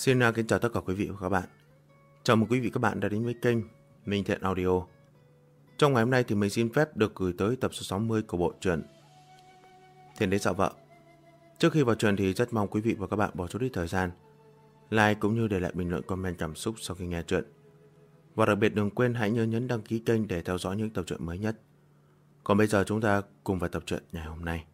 Xin kính chào tất cả quý vị và các bạn. Chào mừng quý vị và các bạn đã đến với kênh Minh Thiện Audio. Trong ngày hôm nay thì mình xin phép được gửi tới tập số 60 của bộ truyện Thiên Đế Dạo Vợ. Trước khi vào truyện thì rất mong quý vị và các bạn bỏ chút ít thời gian like cũng như để lại bình luận comment cảm xúc sau khi nghe truyện. Và đặc biệt đừng quên hãy nhớ nhấn đăng ký kênh để theo dõi những tập truyện mới nhất. Còn bây giờ chúng ta cùng vào tập truyện ngày hôm nay.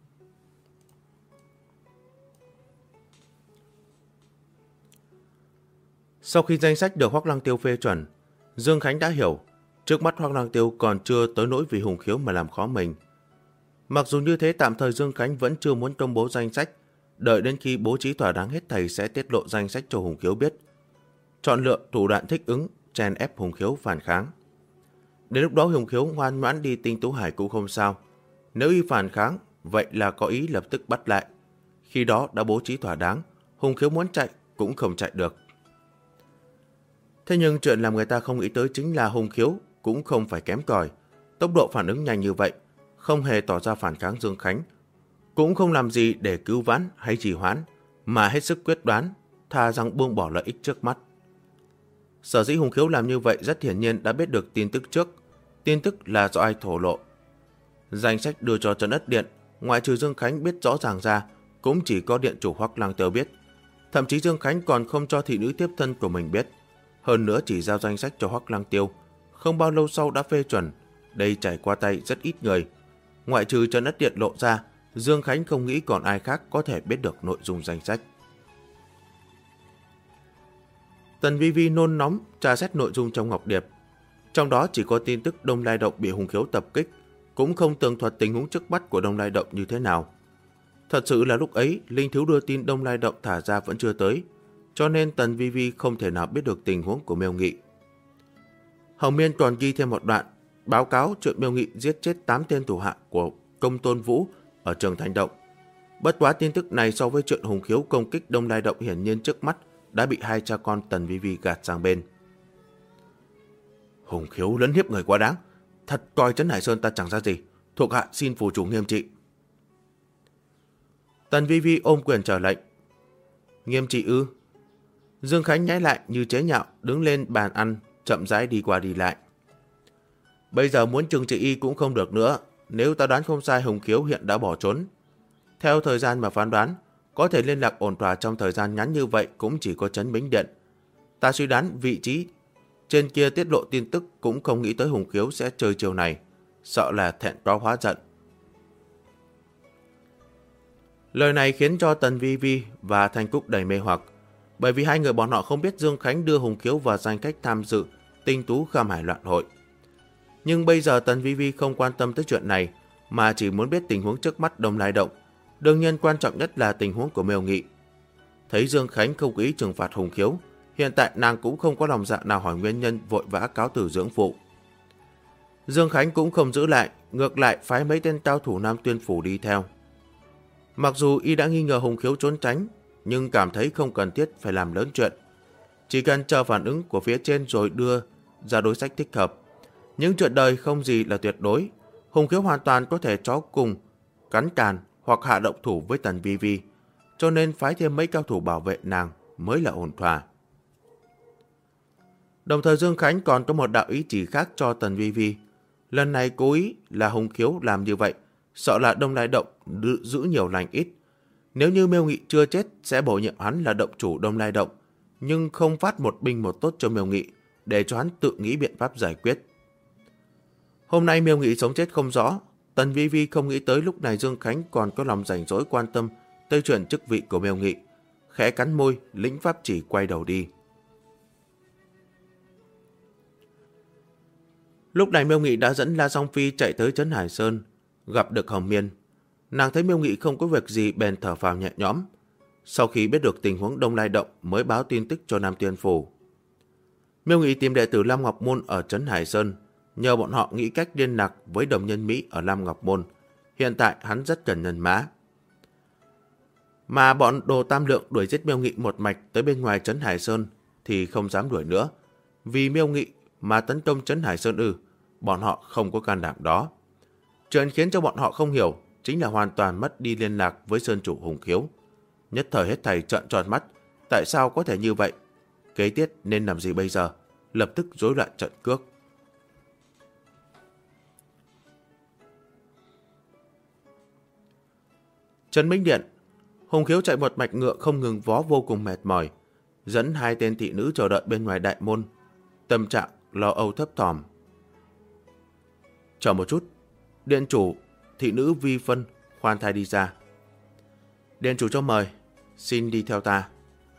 Sau khi danh sách được Hoắc Lăng Tiêu phê chuẩn, Dương Khánh đã hiểu trước mắt Hoắc Lăng Tiêu còn chưa tới nỗi vì Hùng Khiếu mà làm khó mình. Mặc dù như thế, tạm thời Dương Khánh vẫn chưa muốn công bố danh sách, đợi đến khi bố trí thỏa đáng hết thảy sẽ tiết lộ danh sách cho Hùng Khiếu biết, chọn lựa thủ đoạn thích ứng, chèn ép Hùng Khiếu phản kháng. Đến lúc đó Hùng Khiếu ngoan ngoãn đi Tinh Tú Hải cũng không sao, nếu y phản kháng, vậy là có ý lập tức bắt lại. Khi đó đã bố trí thỏa đáng, Hùng Khiếu muốn chạy cũng không chạy được. Thế nhưng chuyện làm người ta không nghĩ tới chính là Hùng Khiếu cũng không phải kém cỏi, tốc độ phản ứng nhanh như vậy, không hề tỏ ra phản kháng Dương Khánh, cũng không làm gì để cứu vãn hay trì hoãn, mà hết sức quyết đoán, thà rằng buông bỏ lợi ích trước mắt. Sở dĩ Hùng Khiếu làm như vậy rất hiển nhiên đã biết được tin tức trước, tin tức là do ai thổ lộ. Danh sách đưa cho Trấn Ất Điện, ngoại trừ Dương Khánh biết rõ ràng ra, cũng chỉ có điện chủ Hoắc Lăng Tiêu biết. Thậm chí Dương Khánh còn không cho thị nữ tiếp thân của mình biết. Hơn nữa chỉ giao danh sách cho Hoắc Lăng Tiêu, không bao lâu sau đã phê chuẩn. Đây trải qua tay rất ít người. Ngoại trừ Trấn Ất Điện lộ ra, Dương Khánh không nghĩ còn ai khác có thể biết được nội dung danh sách. Tần Vi Vi nôn nóng tra xét nội dung trong ngọc điệp. Trong đó chỉ có tin tức Đông Lai Động bị Hùng Khiếu tập kích, cũng không tường thuật tình huống trước mắt của Đông Lai Động như thế nào. Thật sự là lúc ấy, Linh Thiếu đưa tin Đông Lai Động thả ra vẫn chưa tới, cho nên Tần Vi Vi không thể nào biết được tình huống của Miêu Nghị. Hồng Miên còn ghi thêm một đoạn, báo cáo chuyện Miêu Nghị giết chết 8 tên thủ hạ của Công Tôn Vũ ở Trường Thành Động. Bất quá tin tức này so với chuyện Hùng Khiếu công kích Đông Lai Động hiển nhiên trước mắt đã bị hai cha con Tần Vi Vi gạt sang bên. Hùng Khiếu lấn hiếp người quá đáng, thật coi Trấn Hải Sơn ta chẳng ra gì, thuộc hạ xin phủ chủ nghiêm trị. Tần Vi Vi ôm quyền trở lệnh. Nghiêm trị ư? Dương Khánh nháy lại như chế nhạo, đứng lên bàn ăn, chậm rãi đi qua đi lại. Bây giờ muốn trừng trị y cũng không được nữa, nếu ta đoán không sai Hùng Khiếu hiện đã bỏ trốn. Theo thời gian mà phán đoán, có thể liên lạc ổn thỏa trong thời gian ngắn như vậy cũng chỉ có Trấn Bính Điện. Ta suy đoán vị trí trên kia tiết lộ tin tức cũng không nghĩ tới Hùng Khiếu sẽ chơi chiều này, sợ là thẹn quá hóa giận. Lời này khiến cho Tần Vi Vi và Thanh Cúc đầy mê hoặc, bởi vì hai người bọn họ không biết Dương Khánh đưa Hùng Khiếu vào danh sách tham dự Tinh Tú Kham Hải Loạn Hội. Nhưng bây giờ Tần Vi Vi không quan tâm tới chuyện này, mà chỉ muốn biết tình huống trước mắt Đông Lai Động. Đương nhiên quan trọng nhất là tình huống của Miêu Nghị. Thấy Dương Khánh không ý trừng phạt Hùng Khiếu, hiện tại nàng cũng không có lòng dạ nào hỏi nguyên nhân, vội vã cáo từ dưỡng phụ. Dương Khánh cũng không giữ lại, ngược lại phái mấy tên cao thủ Nam Tuyên Phủ đi theo. Mặc dù y đã nghi ngờ Hùng Khiếu trốn tránh, nhưng cảm thấy không cần thiết phải làm lớn chuyện. Chỉ cần chờ phản ứng của phía trên rồi đưa ra đối sách thích hợp. Những chuyện đời không gì là tuyệt đối. Hùng Khiếu hoàn toàn có thể chó cùng, cắn càn hoặc hạ động thủ với Tần Vi Vi, cho nên phái thêm mấy cao thủ bảo vệ nàng mới là ổn thỏa. Đồng thời Dương Khánh còn có một đạo ý chỉ khác cho Tần Vi Vi. Lần này cố ý là Hùng Khiếu làm như vậy, sợ là Đông Lai Động giữ nhiều lành ít. Nếu như Miêu Nghị chưa chết sẽ bổ nhiệm hắn là động chủ Đông Lai Động, nhưng không phát một binh một tốt cho Miêu Nghị, để cho hắn tự nghĩ biện pháp giải quyết. Hôm nay Miêu Nghị sống chết không rõ, Tần Vi Vi không nghĩ tới lúc này Dương Khánh còn có lòng rảnh rỗi quan tâm tới chuyện chức vị của Miêu Nghị, khẽ cắn môi, lĩnh pháp chỉ quay đầu đi. Lúc này Miêu Nghị đã dẫn La Song Phi chạy tới Trấn Hải Sơn, gặp được Hồng Miên. Nàng thấy Miêu Nghị không có việc gì bèn thở phào nhẹ nhõm. Sau khi biết được tình huống Đông Lai Động mới báo tin tức cho Nam Tuyên Phủ. Miêu Nghị tìm đệ tử Lam Ngọc Môn ở Trấn Hải Sơn, nhờ bọn họ nghĩ cách liên lạc với đồng nhân Mỹ ở Lam Ngọc Môn. Hiện tại hắn rất cần nhân mã. Mà bọn Đồ Tam Lượng đuổi giết Miêu Nghị một mạch tới bên ngoài Trấn Hải Sơn thì không dám đuổi nữa. Vì Miêu Nghị mà tấn công Trấn Hải Sơn bọn họ không có can đảm đó. Chuyện khiến cho bọn họ không hiểu chính là hoàn toàn mất đi liên lạc với Sơn chủ Hùng Khiếu. Nhất thời hết thảy trợn tròn mắt, tại sao có thể như vậy? Kế tiếp nên làm gì bây giờ? Lập tức rối loạn trận cước. Trấn Minh Điện. Hùng Khiếu chạy một mạch ngựa không ngừng vó vô cùng mệt mỏi, dẫn hai tên thị nữ chờ đợi bên ngoài đại môn, tâm trạng lo âu thấp thỏm. Chờ một chút, điện chủ, thị nữ Vi Phân khoan thai đi ra. Điện chủ cho mời, xin đi theo ta.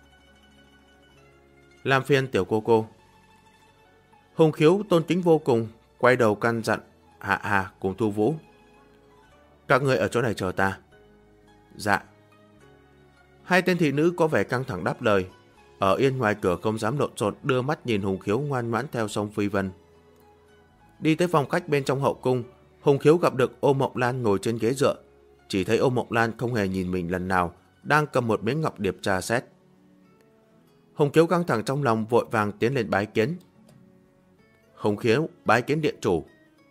Làm phiền tiểu cô cô. Hùng Khiếu tôn kính vô cùng, quay đầu căn dặn Hạ Hà cùng Thu Vũ. Các người ở chỗ này chờ ta. Dạ. Hai tên thị nữ có vẻ căng thẳng đáp lời, ở yên ngoài cửa không dám lộn xộn, đưa mắt nhìn Hùng Khiếu ngoan ngoãn theo sông Phi Vân. Đi tới phòng khách bên trong hậu cung, Hùng Khiếu gặp được Ô Mộng Lan ngồi trên ghế dựa. Chỉ thấy Ô Mộng Lan không hề nhìn mình lần nào, đang cầm một miếng ngọc điệp tra xét. Hùng Khiếu căng thẳng trong lòng, vội vàng tiến lên bái kiến. Hùng Khiếu bái kiến điện chủ.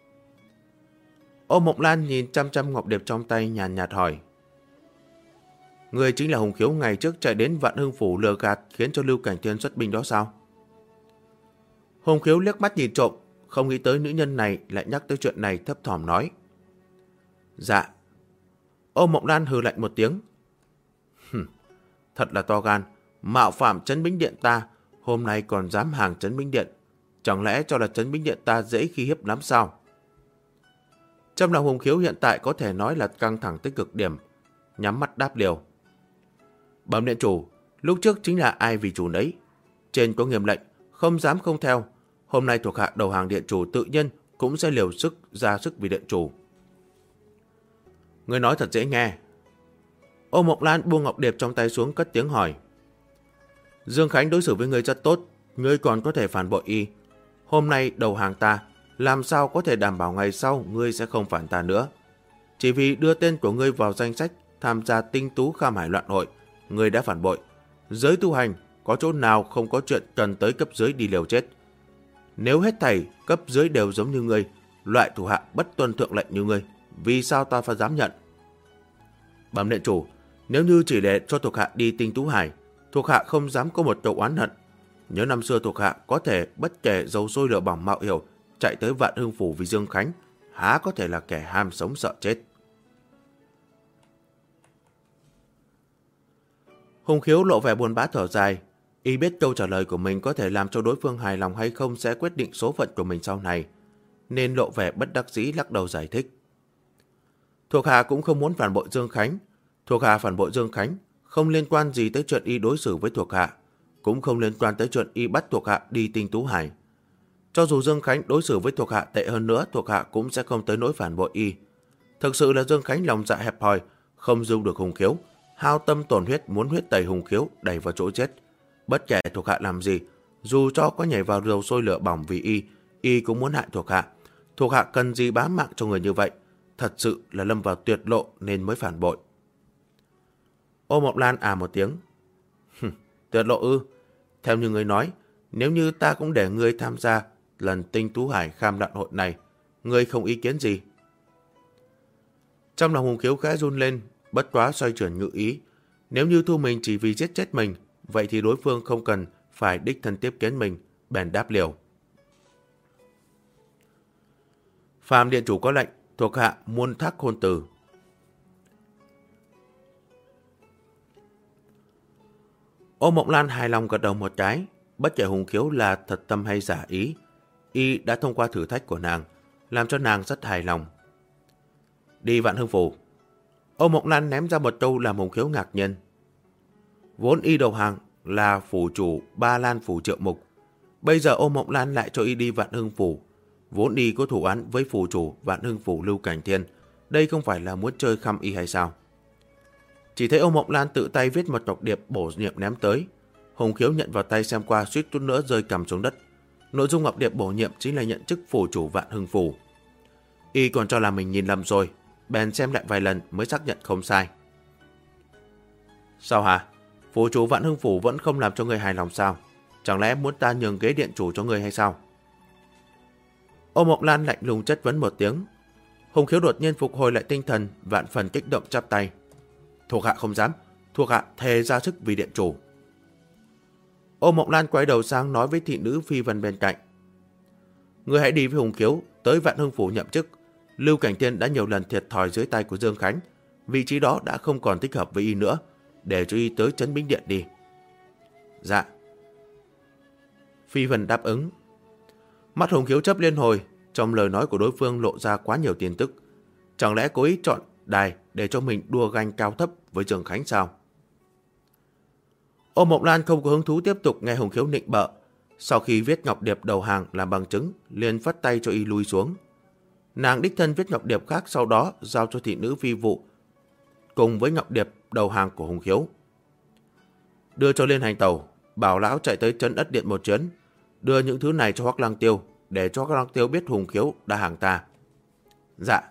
Ô Mộng Lan nhìn chăm chăm ngọc điệp trong tay, nhàn nhạt hỏi. Người chính là Hùng Khiếu ngày trước chạy đến Vạn Hưng Phủ lừa gạt khiến cho Lưu Cảnh Thiên xuất binh đó sao? Hùng Khiếu liếc mắt nhìn trộm, không nghĩ tới nữ nhân này lại nhắc tới chuyện này, thấp thỏm nói. Dạ. Ô Mộng Lan hừ lạnh một tiếng. Thật là to gan, mạo phạm Trấn Bính Điện ta, hôm nay còn dám hàng Trấn Bính Điện. Chẳng lẽ cho là Trấn Bính Điện ta dễ khi hiếp lắm sao? Trong lòng Hùng Khiếu hiện tại có thể nói là căng thẳng tới cực điểm, nhắm mắt đáp liều. Bẩm điện chủ, lúc trước chính là ai vì chủ nấy. Trên có nghiêm lệnh, không dám không theo. Hôm nay thuộc hạ đầu hàng điện chủ, tự nhiên cũng sẽ liều sức ra sức vì điện chủ. Người nói thật dễ nghe. Ô Mộng Lan buông ngọc điệp trong tay xuống, cất tiếng hỏi. Dương Khánh đối xử với ngươi rất tốt, ngươi còn có thể phản bội y. Hôm nay đầu hàng ta, làm sao có thể đảm bảo ngày sau ngươi sẽ không phản ta nữa? Chỉ vì đưa tên của ngươi vào danh sách tham gia tinh tú Kham Hải loạn hội, ngươi đã phản bội. Giới tu hành có chỗ nào không có chuyện cần tới cấp dưới đi liều chết? Nếu hết thảy cấp dưới đều giống như ngươi, loại thủ hạ bất tuân thượng lệnh như ngươi, vì sao ta phải dám nhận? Bẩm điện chủ, nếu như chỉ để cho thuộc hạ đi tinh tú hải, thuộc hạ không dám có một câu oán hận. Nhớ năm xưa thuộc hạ có thể bất kể dầu sôi lửa bỏng mạo hiểm chạy tới Vạn Hưng Phủ vì Dương Khánh, há có thể là kẻ ham sống sợ chết. Hùng Khiếu lộ vẻ buồn bã thở dài. Y biết câu trả lời của mình có thể làm cho đối phương hài lòng hay không sẽ quyết định số phận của mình sau này, nên lộ vẻ bất đắc dĩ lắc đầu giải thích. Thuộc hạ cũng không muốn phản bội Dương Khánh. Thuộc hạ phản bội Dương Khánh không liên quan gì tới chuyện y đối xử với thuộc hạ, cũng không liên quan tới chuyện y bắt thuộc hạ đi tinh tú hải. Cho dù Dương Khánh đối xử với thuộc hạ tệ hơn nữa, thuộc hạ cũng sẽ không tới nỗi phản bội y. Thực sự là Dương Khánh lòng dạ hẹp hòi, không dung được Hùng Khiếu, hao tâm tổn huyết muốn huyết tẩy Hùng Khiếu đẩy vào chỗ chết. Bất kể thuộc hạ làm gì, dù cho có nhảy vào dầu sôi lửa bỏng vì y cũng muốn hại thuộc hạ. Thuộc hạ cần gì bám mạng cho người như vậy? Thật sự là lâm vào tuyệt lộ nên mới phản bội. Ô Mộng Lan một tiếng. Tuyệt lộ ư? Theo như người nói, nếu như ta cũng để ngươi tham gia lần tinh tú hải kham loạn hội này, ngươi không ý kiến gì? Trong lòng Hùng Khiếu khẽ run lên, bất quá xoay chuyển ngự ý. Nếu như thu mình chỉ vì giết chết mình, vậy thì đối phương không cần phải đích thân tiếp kiến mình, bèn đáp liều. Phàm điện chủ có lệnh, thuộc hạ muôn thác hôn từ. Ô Mộng Lan hài lòng gật đầu một cái, bất kể Hùng Khiếu là thật tâm hay giả ý, y đã thông qua thử thách của nàng, làm cho nàng rất hài lòng. Đi Vạn Hưng Phủ. Ô Mộng Lan ném ra một câu làm Hùng Khiếu ngạc nhiên. Vốn y đầu hàng là phủ chủ Ba Lan Phủ Triệu Mục, bây giờ Ô Mộng Lan lại cho y đi Vạn Hưng Phủ. Vốn y có thủ án với phủ chủ Vạn Hưng Phủ Lưu Cảnh Thiên, đây không phải là muốn chơi khăm y hay sao? Chỉ thấy Ô Mộng Lan tự tay viết một ngọc điệp bổ nhiệm ném tới. Hùng Khiếu nhận vào tay xem qua, suýt chút nữa rơi cằm xuống đất. Nội dung ngọc điệp bổ nhiệm chính là nhận chức phủ chủ Vạn Hưng Phủ. Y còn cho là mình nhìn lầm rồi, bèn xem lại vài lần mới xác nhận không sai. Sao hả? Phủ chủ Vạn Hưng Phủ vẫn không làm cho người hài lòng sao? Chẳng lẽ muốn ta nhường ghế điện chủ cho người hay sao? Ô Mộng Lan lạnh lùng chất vấn một tiếng. Hùng Khiếu đột nhiên phục hồi lại tinh thần, vạn phần kích động chắp tay. Thuộc hạ không dám, thuộc hạ thề ra sức vì điện chủ. Ô Mộng Lan quay đầu sang nói với thị nữ Phi Vân bên cạnh. Ngươi hãy đi với Hùng Khiếu tới Vạn Hưng Phủ nhậm chức. Lưu Cảnh Thiên đã nhiều lần thiệt thòi dưới tay của Dương Khánh. Vị trí đó đã không còn thích hợp với y nữa. Để cho y tới Trấn Bính Điện đi. Dạ. Phi Vân đáp ứng. Mắt Hùng Khiếu chớp liên hồi. Trong lời nói của đối phương lộ ra quá nhiều tin tức. Chẳng lẽ cố ý chọn đài để cho mình đua ganh cao thấp với Dương Khánh sao? Ô Mộng Lan không có hứng thú tiếp tục nghe Hùng Khiếu nịnh bợ. Sau khi viết ngọc điệp đầu hàng làm bằng chứng, liền phất tay cho y lui xuống. Nàng đích thân viết ngọc điệp khác, sau đó giao cho thị nữ Vi Vụ cùng với ngọc điệp đầu hàng của Hùng Khiếu. Đưa cho Liên Hành Tẩu, bảo lão chạy tới Trấn Ất Điện một chuyến, đưa những thứ này cho Hoắc Lăng Tiêu, để cho Hoắc Lăng Tiêu biết Hùng Khiếu đã hàng ta. Dạ.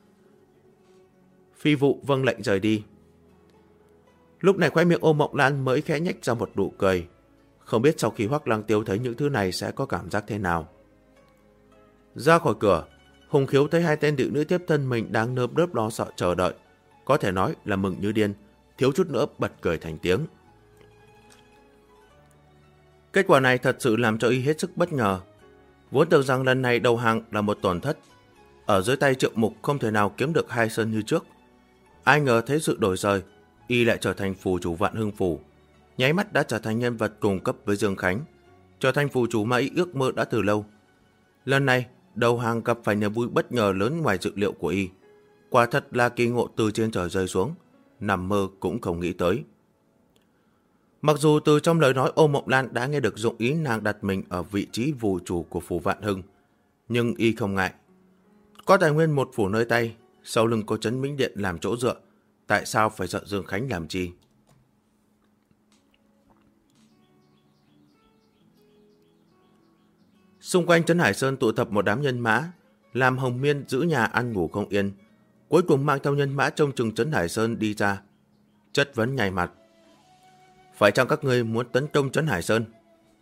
Phi Vụ vâng lệnh rời đi. Lúc này khóe miệng Ô Mộng Lan mới khẽ nhếch ra một nụ cười. Không biết sau khi Hoắc Lăng Tiêu thấy những thứ này sẽ có cảm giác thế nào. Ra khỏi cửa, Hùng Khiếu thấy hai tên thị nữ tiếp thân mình đang nơm nớp lo sợ chờ đợi. Có thể nói là mừng như điên, thiếu chút nữa bật cười thành tiếng. Kết quả này thật sự làm cho y hết sức bất ngờ. Vốn tưởng rằng lần này đầu hàng là một tổn thất. Ở dưới tay Triệu Mục không thể nào kiếm được hai sơn như trước. Ai ngờ thấy sự đổi rời, y lại trở thành phủ chủ Vạn Hưng Phủ. Nháy mắt đã trở thành nhân vật cùng cấp với Dương Khánh, trở thành phủ chủ mà y ước mơ đã từ lâu. Lần này, đầu hàng gặp phải niềm vui bất ngờ lớn ngoài dự liệu của y. Quả thật là kỳ ngộ từ trên trời rơi xuống, nằm mơ cũng không nghĩ tới. Mặc dù từ trong lời nói Ô Mộng Lan đã nghe được dụng ý nàng đặt mình ở vị trí phủ chủ của phủ Vạn Hưng, nhưng y không ngại. Có tài nguyên một phủ nơi tay, sau lưng có Trấn Bính Điện làm chỗ dựa, tại sao phải sợ Dương Khánh làm chi? Xung quanh Trấn Hải Sơn tụ tập một đám nhân mã, làm Hồng Miên giữ nhà ăn ngủ không yên. Cuối cùng mang theo nhân mã trông chừng Trấn Hải Sơn đi ra, chất vấn nhảy mặt. Phải chăng các ngươi muốn tấn công Trấn Hải Sơn?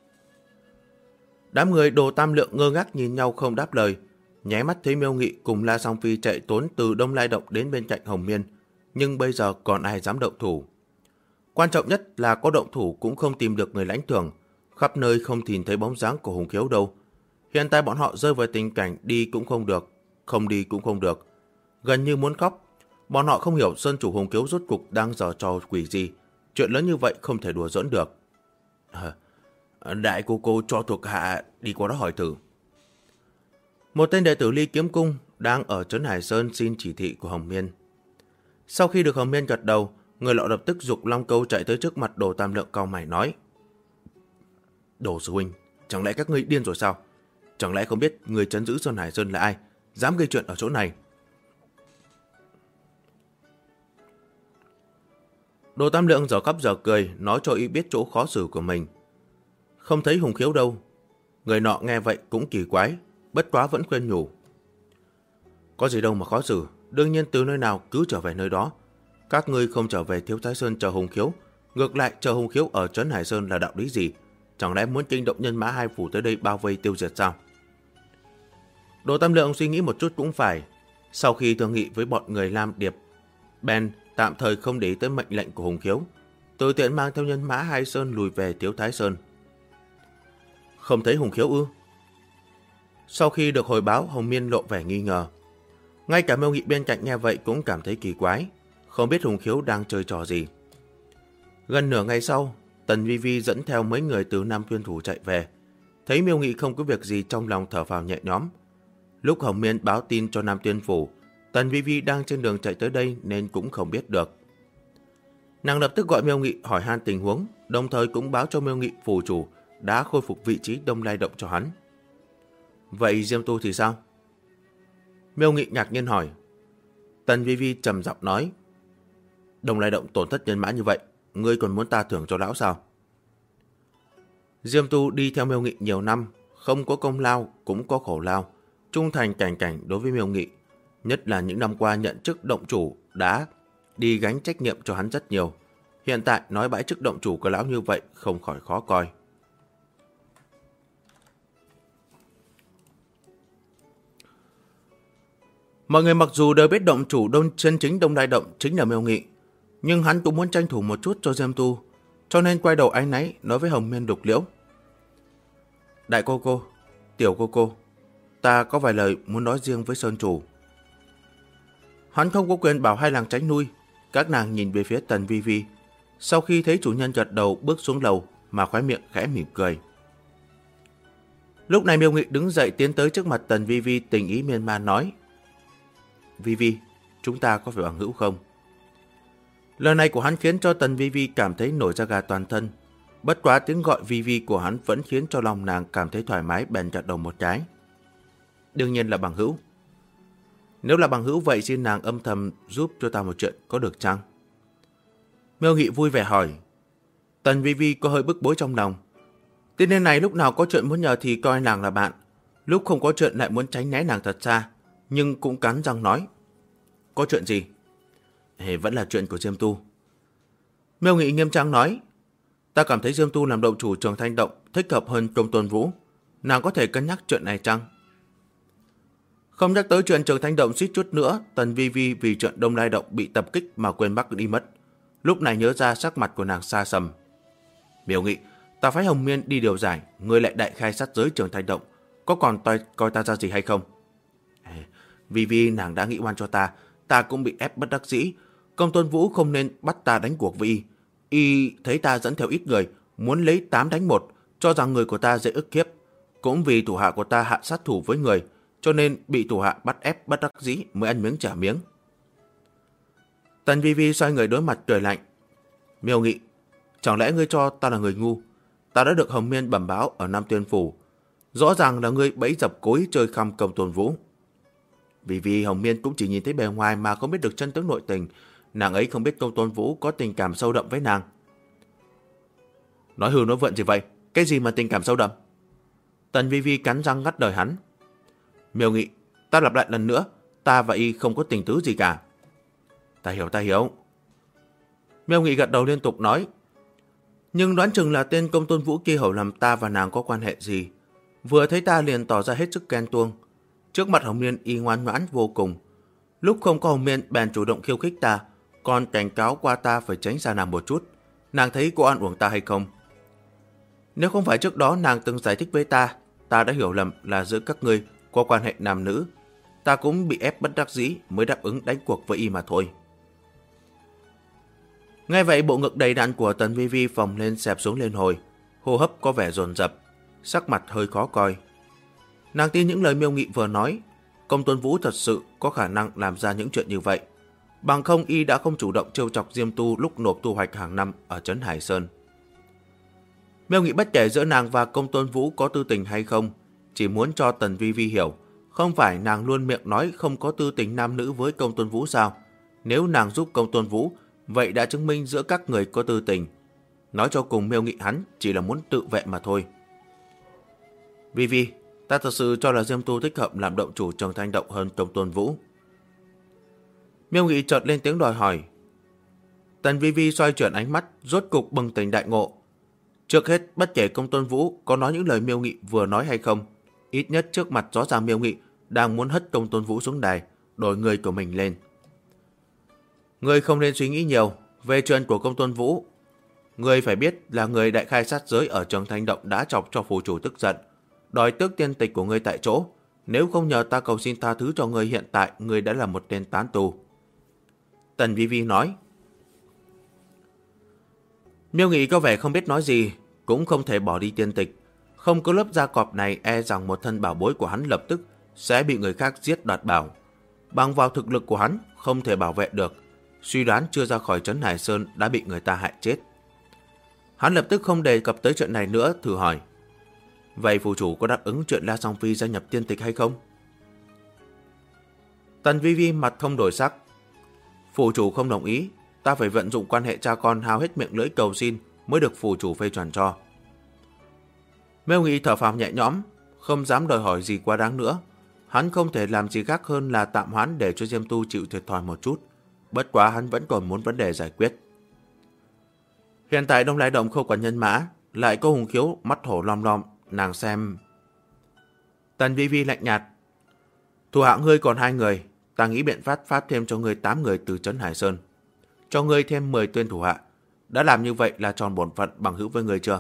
Đám người Đồ Tam Lượng ngơ ngác nhìn nhau không đáp lời, nháy mắt thấy Miêu Nghị cùng La Song Phi chạy trốn từ Đông Lai Động đến bên cạnh Hồng Miên, nhưng bây giờ còn ai dám động thủ. Quan trọng nhất là có động thủ cũng không tìm được người lãnh thưởng, khắp nơi không tìm thấy bóng dáng của Hùng Khiếu đâu. Hiện tại bọn họ rơi vào tình cảnh đi cũng không được, không đi cũng không được. Gần như muốn khóc, bọn họ không hiểu Sơn chủ Hùng Khiếu rốt cục đang giở trò quỷ gì. Chuyện lớn như vậy không thể đùa giỡn được. Đại cô cho thuộc hạ đi qua đó hỏi thử. Một tên đệ tử Ly Kiếm Cung đang ở Trấn Hải Sơn xin chỉ thị của Hồng Miên. Sau khi được Hồng Miên gật đầu, người lọ lập tức giục Long Câu chạy tới trước mặt Đồ Tam Lượng cau mày nói. Đồ sư huynh, chẳng lẽ các ngươi điên rồi sao? Chẳng lẽ không biết người trấn giữ Sơn Hải Sơn là ai, dám gây chuyện ở chỗ này? Đồ Tam Lượng giờ khóc giờ cười, nói cho y biết chỗ khó xử của mình. Không thấy Hùng Khiếu đâu. Người nọ nghe vậy cũng kỳ quái, bất quá vẫn khuyên nhủ. Có gì đâu mà khó xử, đương nhiên từ nơi nào cứ trở về nơi đó. Các ngươi không trở về Thiếu Thái Sơn chờ Hùng Khiếu, ngược lại chờ Hùng Khiếu ở Trấn Hải Sơn là đạo lý gì? Chẳng lẽ muốn kinh động nhân mã hai phủ tới đây bao vây tiêu diệt sao? Đồ Tam Lượng suy nghĩ một chút cũng phải. Sau khi thương nghị với bọn người Lam Điệp, Ben tạm thời không để ý tới mệnh lệnh của Hùng Khiếu, tự tiện mang theo nhân mã hai sơn lùi về Thiếu Thái Sơn. Không thấy Hùng Khiếu ư? Sau khi được hồi báo, Hồng Miên lộ vẻ nghi ngờ. Ngay cả Miêu Nghị bên cạnh nghe vậy cũng cảm thấy kỳ quái, không biết Hùng Khiếu đang chơi trò gì. Gần nửa ngày sau, Tần Vi Vi dẫn theo mấy người từ Nam Tuyên Phủ chạy về. Thấy Miêu Nghị không có việc gì, trong lòng thở phào nhẹ nhõm. Lúc Hồng Miên báo tin cho Nam Tuyên Phủ, Tần Vi Vi đang trên đường chạy tới đây nên cũng không biết được. Nàng lập tức gọi Miêu Nghị hỏi han tình huống, đồng thời cũng báo cho Miêu Nghị phủ chủ đã khôi phục vị trí Đông Lai Động cho hắn. Vậy Diêm Tu thì sao? Miêu Nghị ngạc nhiên hỏi. Tần Vi Vi trầm giọng nói. Đông Lai Động tổn thất nhân mã như vậy, ngươi còn muốn ta thưởng cho lão sao? Diêm Tu đi theo Miêu Nghị nhiều năm, không có công lao cũng có khổ lao, trung thành cảnh cảnh đối với Miêu Nghị. Nhất là những năm qua nhận chức động chủ đã đi gánh trách nhiệm cho hắn rất nhiều. Hiện tại nói bãi chức động chủ của lão như vậy không khỏi khó coi. Mọi người mặc dù đều biết động chủ chân chính Đông Lai Động chính là Miêu Nghị, nhưng hắn cũng muốn tranh thủ một chút cho Diêm Tu. cho nên quay đầu áy náy nói với Hồng Miên Đục Liễu. Đại cô cô, tiểu cô cô, ta có vài lời muốn nói riêng với Sơn chủ. Hắn không có quyền bảo hai nàng tránh nuôi. Các nàng nhìn về phía Tần Vi Vi. Sau khi thấy chủ nhân gật đầu bước xuống lầu mà khóe miệng khẽ mỉm cười. Lúc này Miêu Nghị đứng dậy tiến tới trước mặt Tần Vi Vi, tình ý miên man nói. Vi Vi, chúng ta có phải bằng hữu không? Lời này của hắn khiến cho Tần Vi Vi cảm thấy nổi da gà toàn thân. Bất quá tiếng gọi Vi Vi của hắn vẫn khiến cho lòng nàng cảm thấy thoải mái, bèn gật đầu một cái. Đương nhiên là bằng hữu. Nếu là bằng hữu vậy xin nàng âm thầm giúp cho ta một chuyện có được chăng? Miêu Nghị vui vẻ hỏi. Tần Vi Vi có hơi bức bối trong lòng. Tên nên này lúc nào có chuyện muốn nhờ thì coi nàng là bạn, lúc không có chuyện lại muốn tránh né nàng thật xa, nhưng cũng cắn răng nói. Có chuyện gì? Vẫn là chuyện của Diêm Tu. Miêu Nghị nghiêm trang nói. Ta cảm thấy Diêm Tu làm động chủ Trường Thanh Động thích hợp hơn Công Tôn Vũ. Nàng có thể cân nhắc chuyện này chăng? Không nhắc tới chuyện Trường Thanh Động suýt chút nữa, Tần Vi Vi vì chuyện Đông Lai Động bị tập kích mà quên bắt đi mất. Lúc này nhớ ra sắc mặt của nàng xa sầm. Miêu Nghị, ta phái Hồng Miên đi điều giải, ngươi lại đại khai sát giới Trường Thanh Động, có còn coi ta ra gì hay không? Vi Vi nàng đã nghĩ oan cho ta cũng bị ép bất đắc dĩ. Công Tôn Vũ không nên bắt ta đánh cuộc với y thấy ta dẫn theo ít người, muốn lấy 8 đánh 1, cho rằng người của ta dễ ức hiếp. Cũng vì thủ hạ của ta hạ sát thủ với người, cho nên bị thủ hạ bắt ép bất đắc dĩ mới ăn miếng trả miếng. Tần Vi Vi xoay người đối mặt cười lạnh. Miêu Nghị, chẳng lẽ ngươi cho ta là người ngu? Ta đã được Hồng Miên bẩm báo ở Nam Tuyên Phủ. Rõ ràng là ngươi bẫy dập cố ý chơi khăm Công Tôn Vũ. Vì Hồng Miên cũng chỉ nhìn thấy bề ngoài mà không biết được chân tướng nội tình. Nàng ấy không biết Công Tôn Vũ có tình cảm sâu đậm với nàng. Nói hư nói vượn gì vậy? Cái gì mà tình cảm sâu đậm? Tần Vi Vi cắn răng ngắt lời hắn. Miêu Nghị, ta lặp lại lần nữa, ta và y không có tình tứ gì cả. Ta hiểu. Miêu Nghị gật đầu liên tục nói. Nhưng đoán chừng là tên Công Tôn Vũ kia hiểu lầm ta và nàng có quan hệ gì. Vừa thấy ta liền tỏ ra hết sức ghen tuông. Trước mặt Hồng Miên y ngoan ngoãn vô cùng. Lúc không có Hồng Miên bèn chủ động khiêu khích ta, còn cảnh cáo qua ta phải tránh xa nàng một chút. Nàng thấy cô ăn uổng ta hay không? Nếu không phải trước đó nàng từng giải thích với ta đã hiểu lầm là giữa các ngươi có quan hệ nam nữ. Ta cũng bị ép bất đắc dĩ mới đáp ứng đánh cuộc với y mà thôi. Nghe vậy bộ ngực đầy đặn của Tần Vi Vi phồng lên xẹp xuống lên hồi, hô hấp có vẻ dồn dập, sắc mặt hơi khó coi. Nàng tin những lời Miêu Nghị vừa nói, Công Tôn Vũ thật sự có khả năng làm ra những chuyện như vậy. Bằng không y đã không chủ động trêu chọc Diêm Tu lúc nộp thu hoạch hàng năm ở trấn Hải Sơn. Miêu Nghị bất kể giữa nàng và Công Tôn Vũ có tư tình hay không, chỉ muốn cho Tần Vi Vi hiểu, không phải nàng luôn miệng nói không có tư tình nam nữ với Công Tôn Vũ sao? Nếu nàng giúp Công Tôn Vũ, vậy đã chứng minh giữa các người có tư tình. Nói cho cùng Miêu Nghị hắn chỉ là muốn tự vệ mà thôi. Vi Vi, ta thật sự cho là Diêm Tu thích hợp làm động chủ Trường Thanh Động hơn Công Tôn Vũ. Miêu Nghị chợt lên tiếng đòi hỏi. Tần Vi Vi xoay chuyển ánh mắt, rốt cục bừng tỉnh đại ngộ. Trước hết, bất kể Công Tôn Vũ có nói những lời Miêu Nghị vừa nói hay không, ít nhất trước mặt rõ ràng Miêu Nghị đang muốn hất Công Tôn Vũ xuống đài, đổi người của mình lên. Ngươi không nên suy nghĩ nhiều về chuyện của Công Tôn Vũ. Ngươi phải biết là người đại khai sát giới ở Trường Thanh Động đã chọc cho phủ chủ tức giận, đòi tước tiên tịch của ngươi tại chỗ. Nếu không nhờ ta cầu xin tha thứ cho ngươi, hiện tại ngươi đã là một tên tán tù. Tần Vi Vi nói. Miêu Nghị có vẻ không biết nói gì, cũng không thể bỏ đi tiên tịch. Không có lớp da cọp này, e rằng một thân bảo bối của hắn lập tức sẽ bị người khác giết đoạt bảo. Bằng vào thực lực của hắn không thể bảo vệ được, suy đoán chưa ra khỏi trấn Hải Sơn đã bị người ta hại chết. Hắn lập tức không đề cập tới chuyện này nữa, thử hỏi. Vậy phủ chủ có đáp ứng chuyện La Song Phi gia nhập tiên tịch hay không? Tần Vi Vi mặt không đổi sắc. Phủ chủ không đồng ý, ta phải vận dụng quan hệ cha con hao hết miệng lưỡi cầu xin mới được phủ chủ phê chuẩn cho. Miêu Nghị thở phào nhẹ nhõm, không dám đòi hỏi gì quá đáng nữa. Hắn không thể làm gì khác hơn là tạm hoãn để cho Diêm Tu chịu thiệt thòi một chút. Bất quá hắn vẫn còn muốn vấn đề giải quyết. Hiện tại Đông Lai Động không còn nhân mã, lại có Hùng Khiếu mắt hổ lom lom, nàng xem. Tần Vi Vi lạnh nhạt. Thủ hạ ngươi còn 2 người, ta nghĩ biện pháp phát thêm cho ngươi 8 người từ trấn Hải Sơn. Cho ngươi thêm 10 tên thủ hạ. đã làm như vậy là tròn bổn phận bằng hữu với người chưa?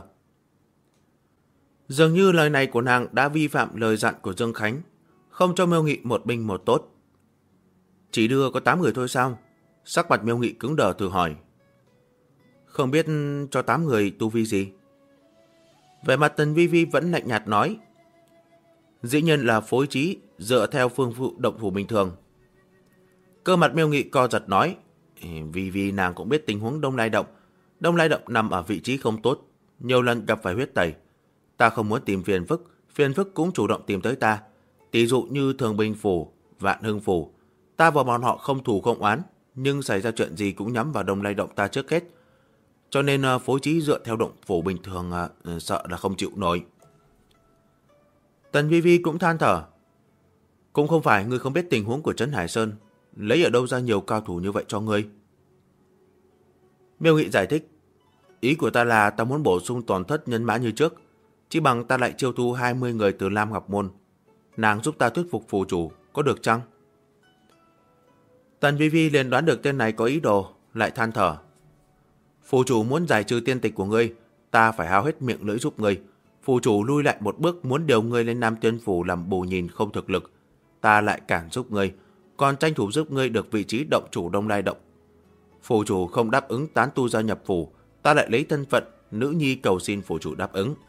Dường như lời này của nàng đã vi phạm lời dặn của Dương Khánh, không cho Miêu Nghị một binh một tốt. Chỉ đưa có 8 người thôi sao? Sắc mặt Miêu Nghị cứng đờ thử hỏi. Không biết cho 8 người tu vi gì? Về mặt Tần Vi Vi vẫn lạnh nhạt nói. Dĩ nhiên là phối trí dựa theo phương vụ động phủ bình thường. Cơ mặt Miêu Nghị co giật nói. Vì nàng cũng biết tình huống Đông Lai Động. Đông Lai Động nằm ở vị trí không tốt, nhiều lần gặp phải huyết tẩy. Ta không muốn tìm phiền phức cũng chủ động tìm tới ta. Tỷ dụ như Thường Bình Phủ, Vạn Hưng Phủ. Ta và bọn họ không thù không oán, nhưng xảy ra chuyện gì cũng nhắm vào Đông Lai Động ta trước hết. Cho nên phối trí dựa theo động phủ bình thường sợ là không chịu nổi. Tần Vi Vi cũng than thở. Cũng không phải ngươi không biết tình huống của Trấn Hải Sơn, lấy ở đâu ra nhiều cao thủ như vậy cho ngươi? Miêu Nghị giải thích. Ý của ta là ta muốn bổ sung toàn thất nhân mã như trước, chỉ bằng ta lại chiêu thu 20 người từ Lam Ngọc Môn. Nàng giúp ta thuyết phục phù chủ, có được chăng? Tần Vi Vi liền đoán được tên này có ý đồ, lại than thở. Phù chủ muốn giải trừ tiên tịch của ngươi, ta phải hao hết miệng lưỡi giúp ngươi. Phù chủ lui lại một bước muốn điều ngươi lên Nam Tiên Phủ làm bù nhìn không thực lực. Ta lại càng giúp ngươi, còn tranh thủ giúp ngươi được vị trí động chủ Đông Lai Động. Phù chủ không đáp ứng tán tu gia nhập phủ, ta lại lấy thân phận nữ nhi cầu xin phù chủ đáp ứng.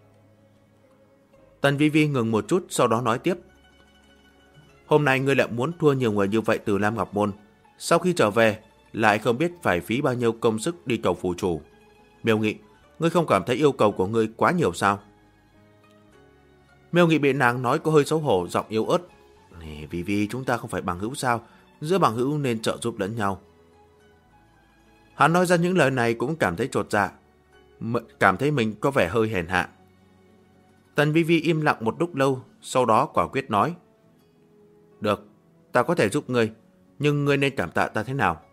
Tần Vi Vi ngừng một chút, sau đó nói tiếp. Hôm nay ngươi lại muốn thua nhiều người như vậy từ Lam Ngọc Môn. Sau khi trở về, lại không biết phải phí bao nhiêu công sức đi cầu phù chủ. Miêu Nghị, ngươi không cảm thấy yêu cầu của ngươi quá nhiều sao? Miêu Nghị bị nàng nói có hơi xấu hổ, giọng yếu ớt. Vì chúng ta không phải bằng hữu sao? Giữa bằng hữu nên trợ giúp lẫn nhau. Hắn nói ra những lời này cũng cảm thấy chột dạ, cảm thấy mình có vẻ hơi hèn hạ. Tần Vi Vi im lặng một lúc lâu, sau đó quả quyết nói. Được, ta có thể giúp ngươi, nhưng ngươi nên cảm tạ ta thế nào?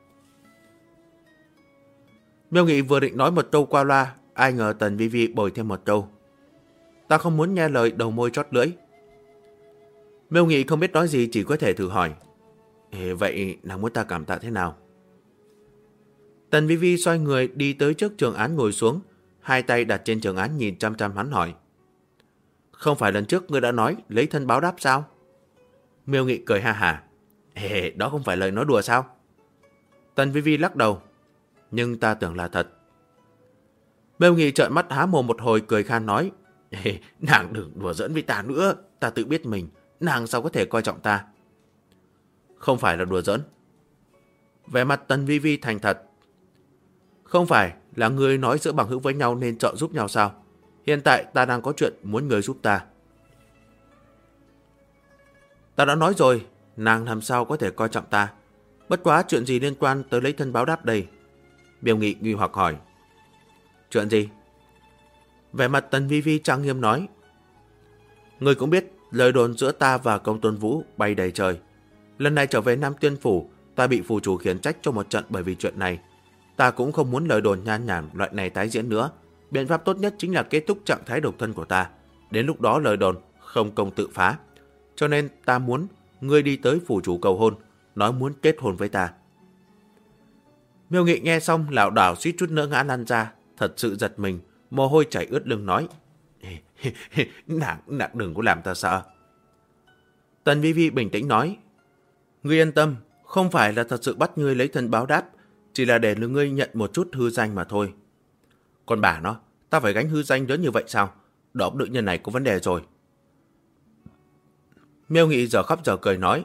Miêu Nghị vừa định nói một câu qua loa, ai ngờ Tần Vi Vi bồi thêm một câu. Ta không muốn nghe lời đầu môi chót lưỡi. Miêu Nghị không biết nói gì, chỉ có thể thử hỏi. Vậy nàng muốn ta cảm tạ thế nào? Tần Vi Vi xoay người đi tới trước Trường Án ngồi xuống, hai tay đặt trên Trường Án nhìn chăm chăm hắn hỏi. Không phải lần trước ngươi đã nói lấy thân báo đáp sao? Miêu Nghị cười ha hả. Đó không phải lời nói đùa sao? Tần Vi Vi lắc đầu. Nhưng ta tưởng là thật. Miêu Nghị trợn mắt há mồm một hồi cười khan nói. Nàng đừng đùa giỡn với ta nữa, ta tự biết mình, nàng sao có thể coi trọng ta? Không phải là đùa giỡn. Vẻ mặt Tần Vi Vi thành thật. Không phải là ngươi nói giữa bằng hữu với nhau nên trợ giúp nhau sao? Hiện tại ta đang có chuyện muốn ngươi giúp ta. Ta đã nói rồi, nàng làm sao có thể coi trọng ta? Bất quá chuyện gì liên quan tới lấy thân báo đáp đây? Miêu Nghị nghi hoặc hỏi. Chuyện gì? Vẻ mặt Tần Vi Vi trang nghiêm nói. Ngươi cũng biết lời đồn giữa ta và Công Tôn Vũ bay đầy trời. Lần này trở về Nam Tiên Phủ, ta bị phù chủ khiển trách trong một trận bởi vì chuyện này. Ta cũng không muốn lời đồn nhan nhản loại này tái diễn nữa. Biện pháp tốt nhất chính là kết thúc trạng thái độc thân của ta. Đến lúc đó lời đồn không công tự phá. Cho nên ta muốn ngươi đi tới phủ chủ cầu hôn, nói muốn kết hôn với ta. Miêu Nghị nghe xong lảo đảo suýt chút nữa ngã lăn ra, thật sự giật mình, mồ hôi chảy ướt lưng nói. Nàng đừng có làm ta sợ. Tần Vi Vi bình tĩnh nói. Ngươi yên tâm, không phải là thật sự bắt ngươi lấy thân báo đáp, chỉ là để ngươi nhận một chút hư danh mà thôi. Còn bà nó, ta phải gánh hư danh lớn như vậy sao? Đó nữ nhân này có vấn đề rồi. Miêu Nghị giờ khóc giờ cười nói.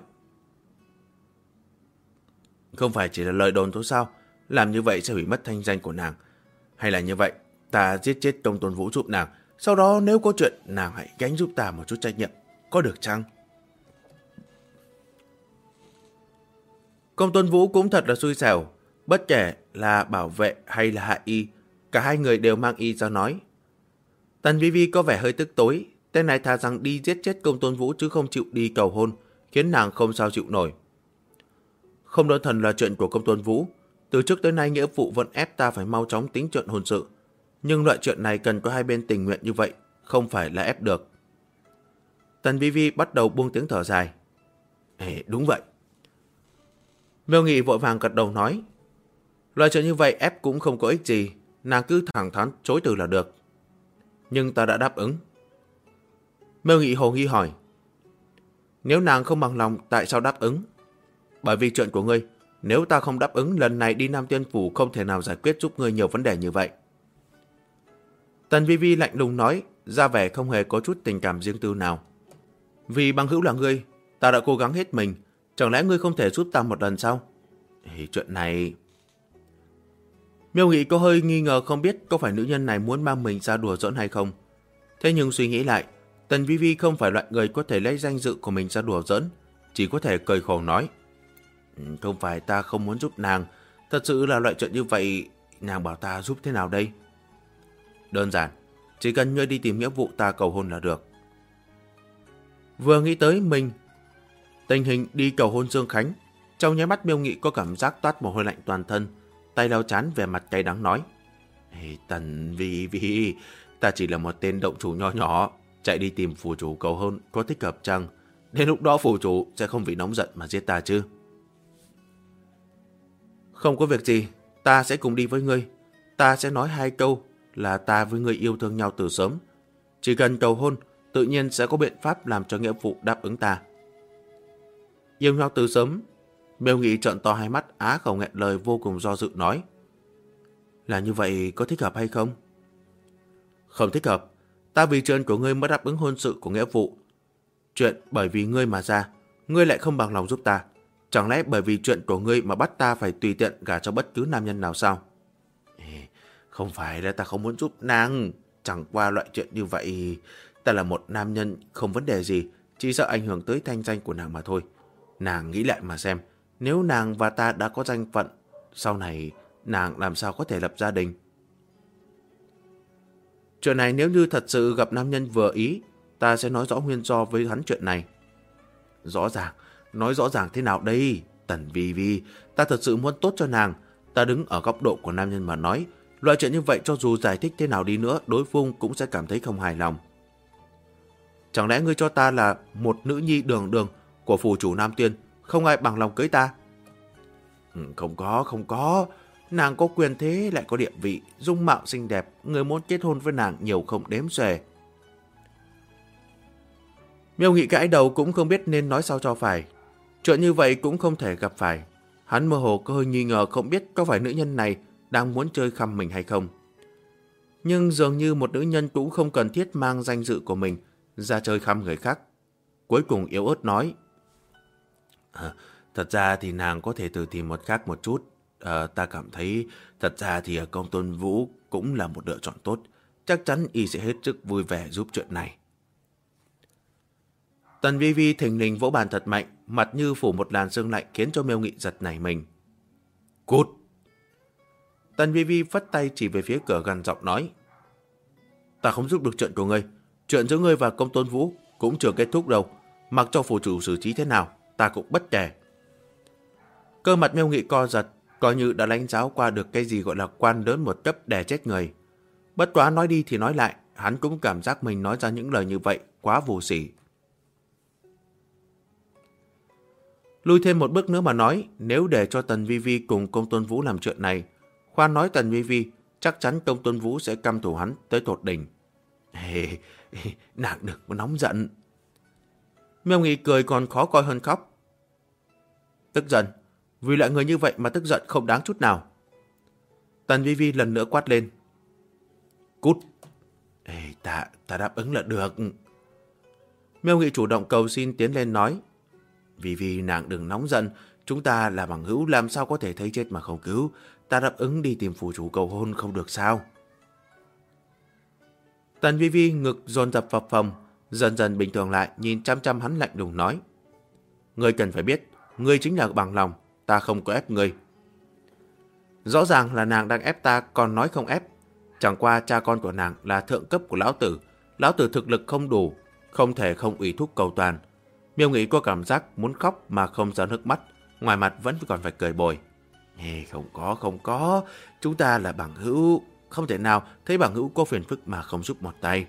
Không phải chỉ là lời đồn thôi sao? Làm như vậy sẽ hủy mất thanh danh của nàng. Hay là như vậy, ta giết chết Công Tôn Vũ giúp nàng, sau đó nếu có chuyện, nàng hãy gánh giúp ta một chút trách nhiệm. Có được chăng? Công Tôn Vũ cũng thật là xui xẻo. Bất kể là bảo vệ hay là hạ y, cả hai người đều mang y ra nói. Tần Vi Vi có vẻ hơi tức tối. Tên này thà rằng đi giết chết Công Tôn Vũ chứ không chịu đi cầu hôn, khiến nàng không sao chịu nổi. Không đơn thuần là chuyện của Công Tôn Vũ. Từ trước tới nay nghĩa vụ vẫn ép ta phải mau chóng tính chuyện hôn sự. Nhưng loại chuyện này cần có hai bên tình nguyện như vậy, không phải là ép được. Tần Vi Vi bắt đầu buông tiếng thở dài. Đúng vậy. Miêu Nghị vội vàng gật đầu nói. Loại chuyện như vậy ép cũng không có ích gì, nàng cứ thẳng thắn chối từ là được. Nhưng ta đã đáp ứng. Miêu Nghị hồ nghi hỏi. Nếu nàng không bằng lòng tại sao đáp ứng? Bởi vì chuyện của ngươi, nếu ta không đáp ứng lần này đi Nam Tiên Phủ không thể nào giải quyết giúp ngươi nhiều vấn đề như vậy. Tần Vi Vi lạnh lùng nói, ra vẻ không hề có chút tình cảm riêng tư nào. Vì bằng hữu là ngươi, ta đã cố gắng hết mình, chẳng lẽ ngươi không thể giúp ta một lần sao? Chuyện này... Miêu Nghị có hơi nghi ngờ không biết có phải nữ nhân này muốn mang mình ra đùa giỡn hay không. Thế nhưng suy nghĩ lại, Tần Vi Vi không phải loại người có thể lấy danh dự của mình ra đùa giỡn, chỉ có thể cười khổ nói. Không phải ta không muốn giúp nàng, thật sự là loại chuyện như vậy, nàng bảo ta giúp thế nào đây? Đơn giản, chỉ cần ngươi đi tìm nghĩa vụ ta cầu hôn là được. Vừa nghĩ tới mình, tình hình đi cầu hôn Dương Khánh, trong nháy mắt Miêu Nghị có cảm giác toát mồ hôi lạnh toàn thân, tay lau chán vẻ mặt cay đắng nói. Tần Vi Vi, ta chỉ là một tên động chủ nho nhỏ, chạy đi tìm phủ chủ cầu hôn có thích hợp chăng? Đến lúc đó phủ chủ sẽ không vì nóng giận mà giết ta chứ? Không có việc gì, ta sẽ cùng đi với ngươi. Ta sẽ nói 2 câu là ta với ngươi yêu thương nhau từ sớm. Chỉ cần cầu hôn, tự nhiên sẽ có biện pháp làm cho nghĩa vụ đáp ứng ta. Yêu nhau từ sớm, Miêu Nghị trợn to hai mắt á khẩu nghẹn lời vô cùng do dự nói. Là như vậy có thích hợp hay không? Không thích hợp. Ta vì chuyện của ngươi mới đáp ứng hôn sự của nghĩa vụ. Chuyện bởi vì ngươi mà ra, ngươi lại không bằng lòng giúp ta. Chẳng lẽ bởi vì chuyện của ngươi mà bắt ta phải tùy tiện gả cho bất cứ nam nhân nào sao? Không phải là ta không muốn giúp nàng. Chẳng qua loại chuyện như vậy, ta là một nam nhân không vấn đề gì, chỉ sợ ảnh hưởng tới thanh danh của nàng mà thôi. Nàng nghĩ lại mà xem, nếu nàng và ta đã có danh phận, sau này nàng làm sao có thể lập gia đình? Chuyện này nếu như thật sự gặp nam nhân vừa ý, ta sẽ nói rõ nguyên do với hắn chuyện này. Rõ ràng, nói rõ ràng thế nào đây? Tần Vi Vi, ta thật sự muốn tốt cho nàng. Ta đứng ở góc độ của nam nhân mà nói, loại chuyện như vậy cho dù giải thích thế nào đi nữa, đối phương cũng sẽ cảm thấy không hài lòng. Chẳng lẽ ngươi cho ta là một nữ nhi đường đường của phủ chủ Nam Tiên, không ai bằng lòng cưới ta? Không có. Nàng có quyền thế lại có địa vị, dung mạo xinh đẹp, người muốn kết hôn với nàng nhiều không đếm xuể. Miêu Nghị gãi đầu cũng không biết nên nói sao cho phải. Chuyện như vậy cũng không thể gặp phải. Hắn mơ hồ có hơi nghi ngờ không biết có phải nữ nhân này đang muốn chơi khăm mình hay không. Nhưng dường như một nữ nhân cũng không cần thiết mang danh dự của mình ra chơi khăm người khác. Cuối cùng yếu ớt nói. Thật ra thì nàng có thể tự tìm một khác một chút. Ta cảm thấy thật ra thì Công Tôn Vũ cũng là một lựa chọn tốt. Chắc chắn y sẽ hết sức vui vẻ giúp chuyện này. Tần Vi Vi thình lình vỗ bàn thật mạnh, mặt như phủ một làn sương lạnh khiến cho Miêu Nghị giật nảy mình. Cút! Tần Vi Vi phất tay chỉ về phía cửa gần giọng nói. Ta không giúp được chuyện của ngươi. Chuyện giữa ngươi và Công Tôn Vũ cũng chưa kết thúc đâu. Mặc cho phủ chủ xử trí thế nào, ta cũng bất kể. Cơ mặt Miêu Nghị co giật, coi như đã lãnh giáo qua được cái gì gọi là quan lớn một cấp đè chết người. Bất quá nói đi thì nói lại, hắn cũng cảm giác mình nói ra những lời như vậy quá vô sỉ. Lui thêm một bước nữa mà nói, nếu để cho Tần Vi Vi cùng Công Tôn Vũ làm chuyện này, khoan nói Tần Vi Vi, chắc chắn Công Tôn Vũ sẽ căm thù hắn tới tột đỉnh. Nàng đừng có nóng giận. Miêu Nghị cười còn khó coi hơn khóc. Tức giận, vì loại người như vậy mà tức giận không đáng chút nào. Tần Vi Vi lần nữa quát lên. Cút! Ta đáp ứng là được. Miêu Nghị chủ động cầu xin tiến lên nói. Vi nàng đừng nóng giận, chúng ta là bằng hữu làm sao có thể thấy chết mà không cứu. Ta đáp ứng đi tìm phủ chủ cầu hôn không được sao? Tần Vi Vi ngực dồn dập phập phồng, dần dần bình thường lại, nhìn chăm chăm hắn lạnh lùng nói. Ngươi cần phải biết, ngươi chính là bằng lòng, ta không có ép ngươi. Rõ ràng là nàng đang ép ta còn nói không ép. Chẳng qua cha con của nàng là thượng cấp của lão tử thực lực không đủ, không thể không ủy thúc cầu toàn. Miêu Nghị có cảm giác muốn khóc mà không ra nước mắt, ngoài mặt vẫn còn phải cười bồi. Không có, chúng ta là bằng hữu, không thể nào thấy bằng hữu có phiền phức mà không giúp một tay.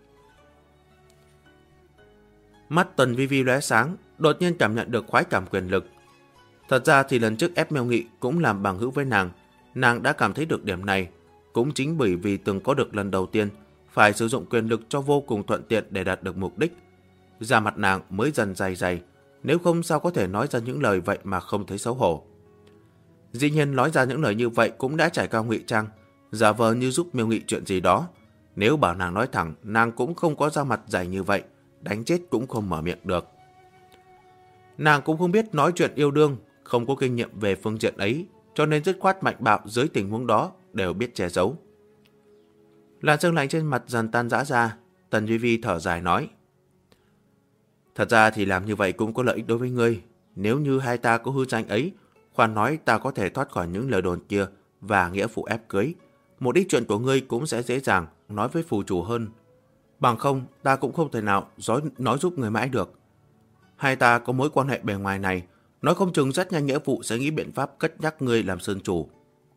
Mắt Tần Vi Vi lóe sáng, đột nhiên cảm nhận được khoái cảm quyền lực. Thật ra thì lần trước ép Miêu Nghị cũng làm bằng hữu với nàng, Nàng đã cảm thấy được điểm này, cũng chính bởi vì từng có được lần đầu tiên phải sử dụng quyền lực cho vô cùng thuận tiện để đạt được mục đích. Da mặt nàng mới dần dày dày, nếu không sao có thể nói ra những lời vậy mà không thấy xấu hổ. Dĩ nhiên nói ra những lời như vậy cũng đã trải qua ngụy trang, giả vờ như giúp Miêu Nghị chuyện gì đó. Nếu bảo nàng nói thẳng, nàng cũng không có da mặt dày như vậy, đánh chết cũng không mở miệng được. Nàng cũng không biết nói chuyện yêu đương, không có kinh nghiệm về phương diện ấy, cho nên dứt khoát mạnh bạo dưới tình huống đó đều biết che giấu. Làn sương lạnh trên mặt dần tan rã ra, Tần Vi Vi thở dài nói: Thật ra thì làm như vậy cũng có lợi ích đối với ngươi. Nếu như hai ta có hư danh ấy, khoan nói ta có thể thoát khỏi những lời đồn kia và nghĩa phụ ép cưới. Một ít chuyện của ngươi cũng sẽ dễ dàng nói với phù chủ hơn. Bằng không, ta cũng không thể nào nói giúp người mãi được. Hai ta có mối quan hệ bề ngoài này, nói không chừng rất nhanh nghĩa phụ sẽ nghĩ biện pháp cất nhắc ngươi làm sơn chủ.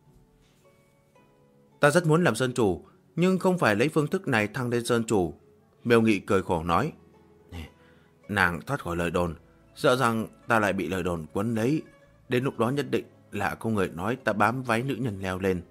Ta rất muốn làm sơn chủ, nhưng không phải lấy phương thức này thăng lên sơn chủ. Miêu Nghị cười khổ nói: Nàng thoát khỏi lời đồn, sợ rằng ta lại bị lời đồn quấn lấy. Đến lúc đó nhất định là có người nói ta bám váy nữ nhân leo lên.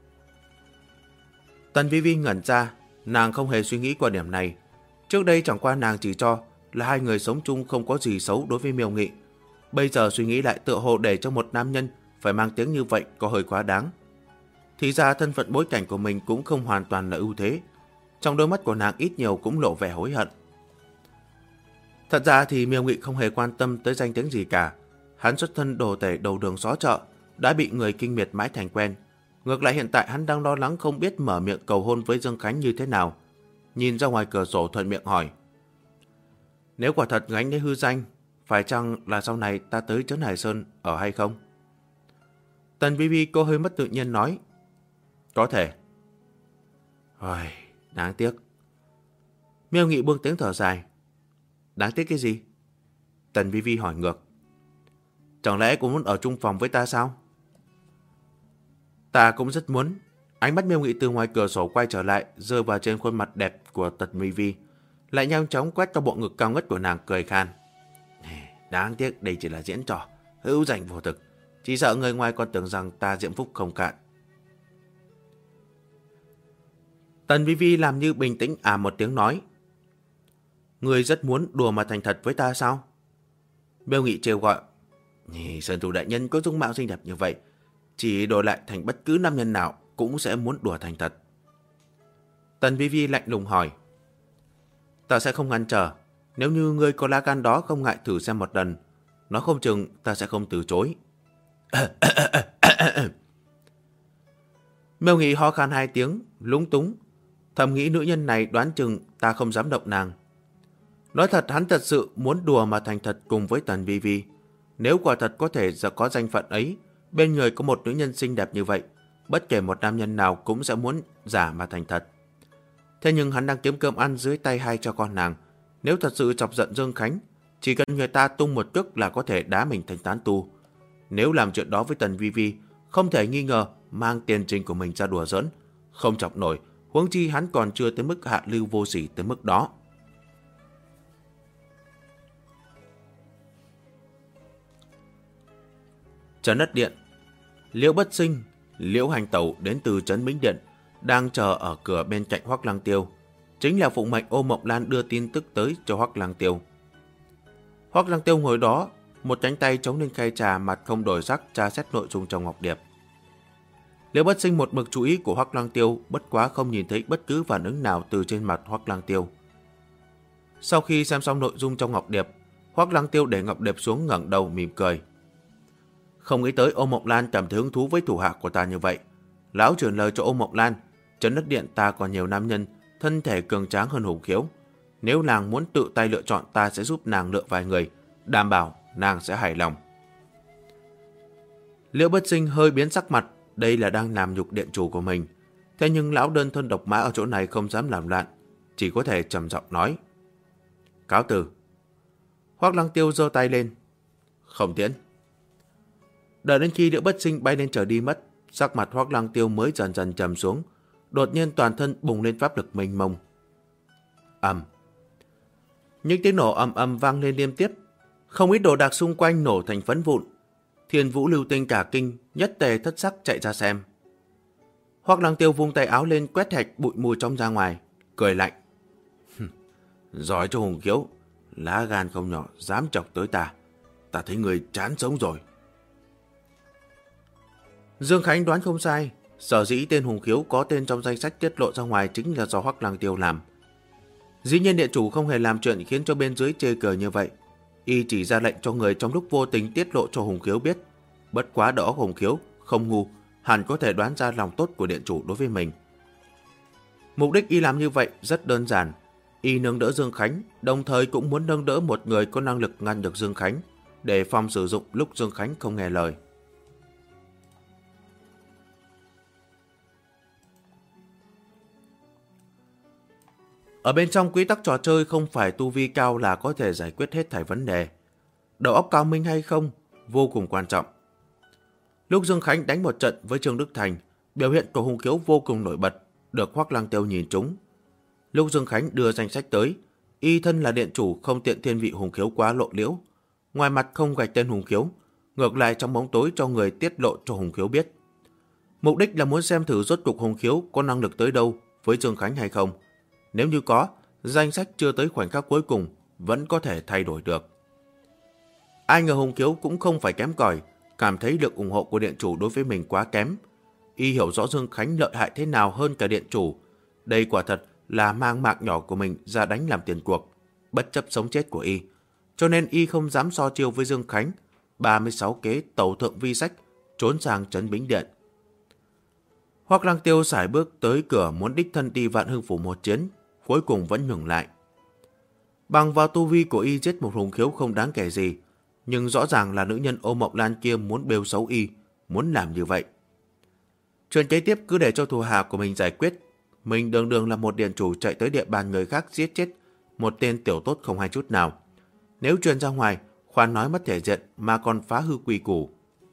Tần Vi Vi ngẩn ra, nàng không hề suy nghĩ qua điểm này. Trước đây chẳng qua nàng chỉ cho là hai người sống chung không có gì xấu đối với Miêu Nghị. Bây giờ suy nghĩ lại tựa hồ để cho một nam nhân phải mang tiếng như vậy có hơi quá đáng. Thì ra thân phận bối cảnh của mình cũng không hoàn toàn là ưu thế. Trong đôi mắt của nàng ít nhiều cũng lộ vẻ hối hận. Thật ra thì Miêu Nghị không hề quan tâm tới danh tiếng gì cả. Hắn xuất thân đồ tể đầu đường xó chợ, đã bị người kinh miệt mãi thành quen. Ngược lại hiện tại hắn đang lo lắng không biết mở miệng cầu hôn với Dương Khánh như thế nào. Nhìn ra ngoài cửa sổ thuận miệng hỏi: Nếu quả thật gánh lấy hư danh, phải chăng là sau này ta tới Trấn Hải Sơn ở hay không? Tần Vi Vi cô hơi mất tự nhiên nói: Có thể. Ôi, đáng tiếc. Miêu Nghị buông tiếng thở dài: Đáng tiếc cái gì? Tần Vi Vi hỏi ngược: Chẳng lẽ cũng muốn ở chung phòng với ta sao? Ta cũng rất muốn. Ánh mắt Miêu Nghị từ ngoài cửa sổ quay trở lại, rơi vào trên khuôn mặt đẹp của Tần Vi Vi, lại nhanh chóng quét cho bộ ngực cao ngất của nàng, cười khan: Đáng tiếc đây chỉ là diễn trò, hữu danh vô thực. Chỉ sợ người ngoài còn tưởng rằng ta diễm phúc không cạn. Tần Vi Vi làm như bình tĩnh một tiếng nói: Người rất muốn đùa mà thành thật với ta sao? Miêu Nghị trêu gọi: Sơn thủ đại nhân có dung mạo xinh đẹp như vậy, chỉ đổi lại thành bất cứ nam nhân nào cũng sẽ muốn đùa thành thật. Tần Vi Vi lạnh lùng hỏi: Ta sẽ không ngăn trở. Nếu như ngươi có lá gan đó không ngại thử xem một lần, nói không chừng ta sẽ không từ chối. Miêu Nghị ho khan hai tiếng, lúng túng, thầm nghĩ nữ nhân này đoán chừng ta không dám động nàng. Nói thật, hắn thật sự muốn đùa mà thành thật cùng với Tần Vi Vi. Nếu quả thật có thể có danh phận ấy, bên người có một nữ nhân xinh đẹp như vậy, bất kể một nam nhân nào cũng sẽ muốn giả mà thành thật. Thế nhưng hắn đang kiếm cơm ăn dưới tay hai cha con nàng. Nếu thật sự chọc giận Dương Khánh, chỉ cần người ta tung một cước là có thể đá mình thành tán tu. Nếu làm chuyện đó với Tần Vi Vi, không thể nghi ngờ mang tiền trình của mình ra đùa giỡn, không chọc nổi, huống chi hắn còn chưa tới mức hạ lưu vô sỉ tới mức đó. Trấn Đất Điện. Liễu Bất Sinh, Liễu Hành Tẩu đến từ Trấn Minh Điện, đang chờ ở cửa bên cạnh Hoắc Lăng Tiêu. Chính là phụng mệnh Ô Mộng Lan đưa tin tức tới cho Hoắc Lăng Tiêu. Hoắc Lăng Tiêu ngồi đó, một cánh tay chống lên khay trà, mặt không đổi sắc tra xét nội dung trong ngọc điệp. Liễu Bất Sinh một mực chú ý của Hoắc Lăng Tiêu, bất quá không nhìn thấy bất cứ phản ứng nào từ trên mặt Hoắc Lăng Tiêu. Sau khi xem xong nội dung trong ngọc điệp, Hoắc Lăng Tiêu để ngọc điệp xuống, ngẩng đầu mỉm cười. Không nghĩ tới Ô Mộng Lan cảm thấy hứng thú với thủ hạ của ta như vậy. Lão truyền lời cho Ô Mộng Lan, Trấn Đất Điện ta còn nhiều nam nhân, thân thể cường tráng hơn Hùng Khiếu. Nếu nàng muốn tự tay lựa chọn, ta sẽ giúp nàng lựa vài người, đảm bảo nàng sẽ hài lòng. Liễu Bất Sinh hơi biến sắc mặt, đây là đang làm nhục điện chủ của mình. Thế nhưng lão đơn thân độc mã ở chỗ này không dám làm loạn, chỉ có thể trầm giọng nói: Cáo từ. Hoắc Lăng Tiêu giơ tay lên: Không tiễn. Đợi đến khi Liễu Bất Sinh bay lên trời đi mất, sắc mặt Hoắc Lăng Tiêu mới dần dần trầm xuống, đột nhiên toàn thân bùng lên pháp lực mênh mông. Ầm. Những tiếng nổ ầm ầm vang lên liên tiếp, không ít đồ đạc xung quanh nổ thành phấn vụn. Thiên Vũ Lưu Tinh cả kinh, nhất tề thất sắc chạy ra xem. Hoắc Lăng Tiêu vung tay áo lên quét hạch bụi mù trong ra ngoài, cười lạnh. Giỏi cho Hùng Khiếu, lá gan không nhỏ, dám chọc tới ta. Ta thấy người chán sống rồi. Dương Khánh đoán không sai, sở dĩ tên Hùng Khiếu có tên trong danh sách tiết lộ ra ngoài chính là do Hoắc Lăng Tiêu làm. Dĩ nhiên điện chủ không hề làm chuyện khiến cho bên dưới chê cười như vậy. Y chỉ ra lệnh cho người trong lúc vô tình tiết lộ cho Hùng Khiếu biết. Bất quá đỡ Hùng Khiếu không ngu, hẳn có thể đoán ra lòng tốt của điện chủ đối với mình. Mục đích Y làm như vậy rất đơn giản. Y nâng đỡ Dương Khánh, đồng thời cũng muốn nâng đỡ một người có năng lực ngăn được Dương Khánh, để phòng sử dụng lúc Dương Khánh không nghe lời. Ở bên trong quy tắc trò chơi không phải tu vi cao là có thể giải quyết hết thảy vấn đề. Đầu óc cao minh hay không, vô cùng quan trọng. Lúc Dương Khánh đánh một trận với Trương Đức Thành, biểu hiện của Hùng Khiếu vô cùng nổi bật, được Hoắc Lăng Tiêu nhìn trúng. Lúc Dương Khánh đưa danh sách tới, Y thân là điện chủ không tiện thiên vị Hùng Khiếu quá lộ liễu. Ngoài mặt không gạch tên Hùng Khiếu, ngược lại trong bóng tối cho người tiết lộ cho Hùng Khiếu biết. Mục đích là muốn xem thử rốt cuộc Hùng Khiếu có năng lực tới đâu với Dương Khánh hay không. Nếu như có, danh sách chưa tới khoảnh khắc cuối cùng vẫn có thể thay đổi được. Ai ngờ Hùng Khiếu cũng không phải kém cỏi, cảm thấy được ủng hộ của điện chủ đối với mình quá kém. Y hiểu rõ Dương Khánh lợi hại thế nào hơn cả điện chủ. Đây quả thật là mang mạng nhỏ của mình ra đánh làm tiền cuộc, bất chấp sống chết của Y. Cho nên Y không dám so chiêu với Dương Khánh. 36 kế tẩu thượng vi sách, trốn sang trấn Bính Điện. Hoắc Lăng Tiêu sải bước tới cửa muốn đích thân đi Vạn Hưng Phủ một chiến, cuối cùng vẫn ngừng lại. Bằng vào tu vi của Y giết một Hùng Khiếu không đáng kể gì, nhưng rõ ràng là nữ nhân Ô Mộng Lan kia muốn bêu xấu Y, muốn làm như vậy. Chuyện kế tiếp cứ để cho thủ hạ của mình giải quyết. Mình đường đường là một điện chủ chạy tới địa bàn người khác giết chết một tên tiểu tốt không hay chút nào. Nếu truyền ra ngoài, khoan nói mất thể diện mà còn phá hư quy củ.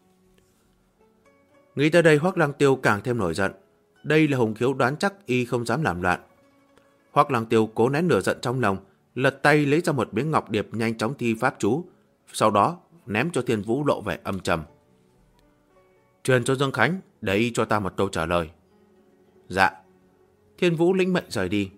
Nghĩ tới đây Hoắc Lăng Tiêu càng thêm nổi giận. Đây là Hùng Khiếu đoán chắc Y không dám làm loạn. Hoắc Lăng Tiêu cố nén lửa giận trong lòng, lật tay lấy ra một miếng ngọc điệp nhanh chóng thi pháp chú, sau đó ném cho Thiên Vũ lộ vẻ âm trầm. Truyền cho Dương Khánh, để Y cho ta một câu trả lời. Dạ. Thiên Vũ lĩnh mệnh rời đi.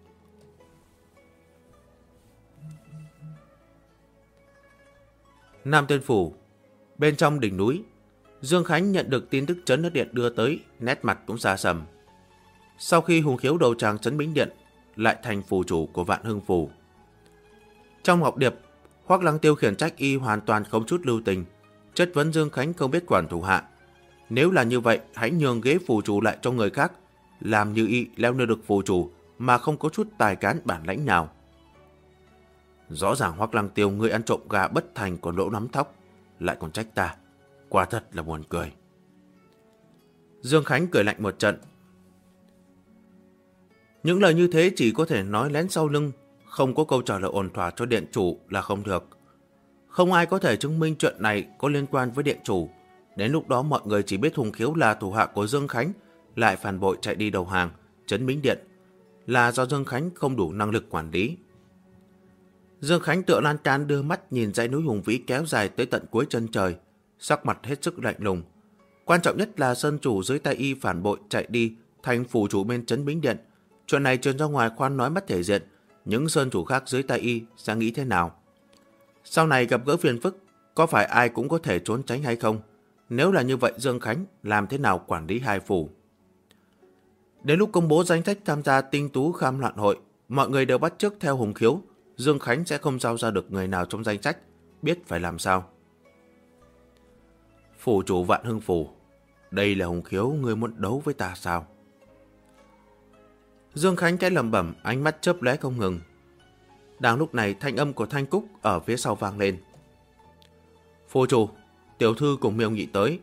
Nam Tiên Phủ. Bên trong đỉnh núi, Dương Khánh nhận được tin tức Trấn Đất Điện đưa tới, nét mặt cũng xa sầm. Sau khi Hùng Khiếu đầu tràng Trấn Bính Điện, lại thành phủ chủ của Vạn Hưng Phủ. Trong ngọc điệp, Hoắc Lăng Tiêu khiển trách Y hoàn toàn không chút lưu tình, chất vấn Dương Khánh không biết quản thủ hạ. Nếu là như vậy, hãy nhường ghế phủ chủ lại cho người khác, làm như Y leo lên được phủ chủ mà không có chút tài cán bản lãnh nào. Rõ ràng Hoắc Lăng Tiêu ngươi ăn trộm gà bất thành còn lỗ nắm thóc, lại còn trách ta, quả thật là buồn cười. Dương Khánh cười lạnh một trận. Những lời như thế chỉ có thể nói lén sau lưng, không có câu trả lời ổn thỏa cho điện chủ là không được. Không ai có thể chứng minh chuyện này có liên quan với điện chủ. Đến lúc đó mọi người chỉ biết Hùng Khiếu là thủ hạ của Dương Khánh, lại phản bội chạy đi đầu hàng, trấn Bính Điện, là do Dương Khánh không đủ năng lực quản lý. Dương Khánh tựa lan can đưa mắt nhìn dãy núi hùng vĩ kéo dài tới tận cuối chân trời, sắc mặt hết sức lạnh lùng. Quan trọng nhất là sơn chủ dưới tay Y phản bội chạy đi thành phủ chủ bên trấn Bính Điện. Chuyện này truyền ra ngoài khoan nói mất thể diện, những sơn chủ khác dưới tay Y sẽ nghĩ thế nào? Sau này gặp gỡ phiền phức, có phải ai cũng có thể trốn tránh hay không? Nếu là như vậy, Dương Khánh làm thế nào quản lý hai phủ? Đến lúc công bố danh sách tham gia tinh tú kham loạn hội, mọi người đều bắt chước theo Hùng Khiếu. Dương Khánh sẽ không giao ra được người nào trong danh sách, biết phải làm sao. Phủ chủ Vạn Hưng Phủ, đây là Hùng Khiếu ngươi muốn đấu với ta sao? Dương Khánh cái lẩm bẩm, ánh mắt chớp lóe không ngừng. Đang lúc này thanh âm của Thanh Cúc ở phía sau vang lên. Phủ chủ, tiểu thư cùng Miêu Nghị tới.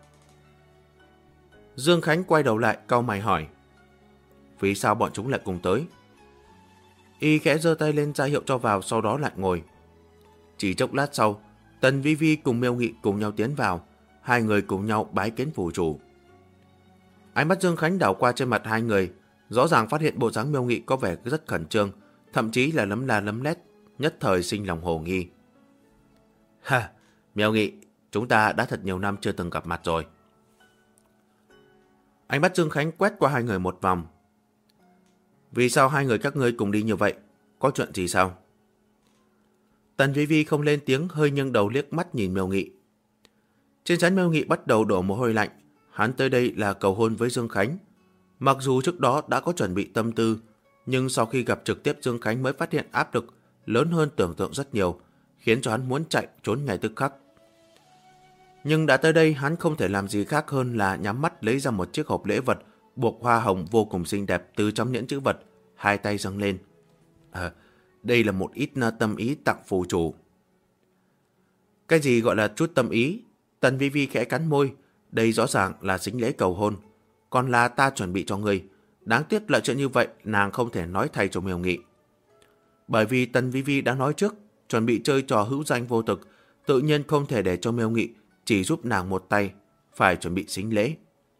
Dương Khánh quay đầu lại cau mày hỏi. Vì sao bọn chúng lại cùng tới? Y khẽ giơ tay lên ra hiệu cho vào, sau đó lại ngồi. Chỉ chốc lát sau, Tần Vi Vi cùng Miêu Nghị cùng nhau tiến vào, hai người cùng nhau bái kiến phủ chủ. Ánh mắt Dương Khánh đảo qua trên mặt hai người, rõ ràng phát hiện bộ dáng Miêu Nghị có vẻ rất khẩn trương, thậm chí là lấm la lấm lét, nhất thời sinh lòng hồ nghi. Ha, Miêu Nghị, chúng ta đã thật nhiều năm chưa từng gặp mặt rồi. Ánh mắt Dương Khánh quét qua hai người một vòng. Vì sao hai người các ngươi cùng đi như vậy? Có chuyện gì sao? Tần Vi Vi không lên tiếng, hơi nghiêng đầu liếc mắt nhìn Miêu Nghị. Trên trán Miêu Nghị bắt đầu đổ mồ hôi lạnh. Hắn tới đây là cầu hôn với Dương Khánh. Mặc dù trước đó đã có chuẩn bị tâm tư, nhưng sau khi gặp trực tiếp Dương Khánh mới phát hiện áp lực lớn hơn tưởng tượng rất nhiều, khiến cho hắn muốn chạy trốn ngay tức khắc. Nhưng đã tới đây, hắn không thể làm gì khác hơn là nhắm mắt lấy ra một chiếc hộp lễ vật buộc hoa hồng vô cùng xinh đẹp từ trong nhẫn chữ vật, hai tay dâng lên. Đây là một ít tâm ý tặng phù chủ. Cái gì gọi là chút tâm ý? Tần Vi Vi khẽ cắn môi, đây rõ ràng là sính lễ cầu hôn, còn là ta chuẩn bị cho ngươi. Đáng tiếc là chuyện như vậy nàng không thể nói thay cho Miêu Nghị. Bởi vì Tần Vi Vi đã nói trước, chuẩn bị chơi trò hữu danh vô thực, tự nhiên không thể để cho Miêu Nghị chỉ giúp nàng một tay, phải chuẩn bị sính lễ.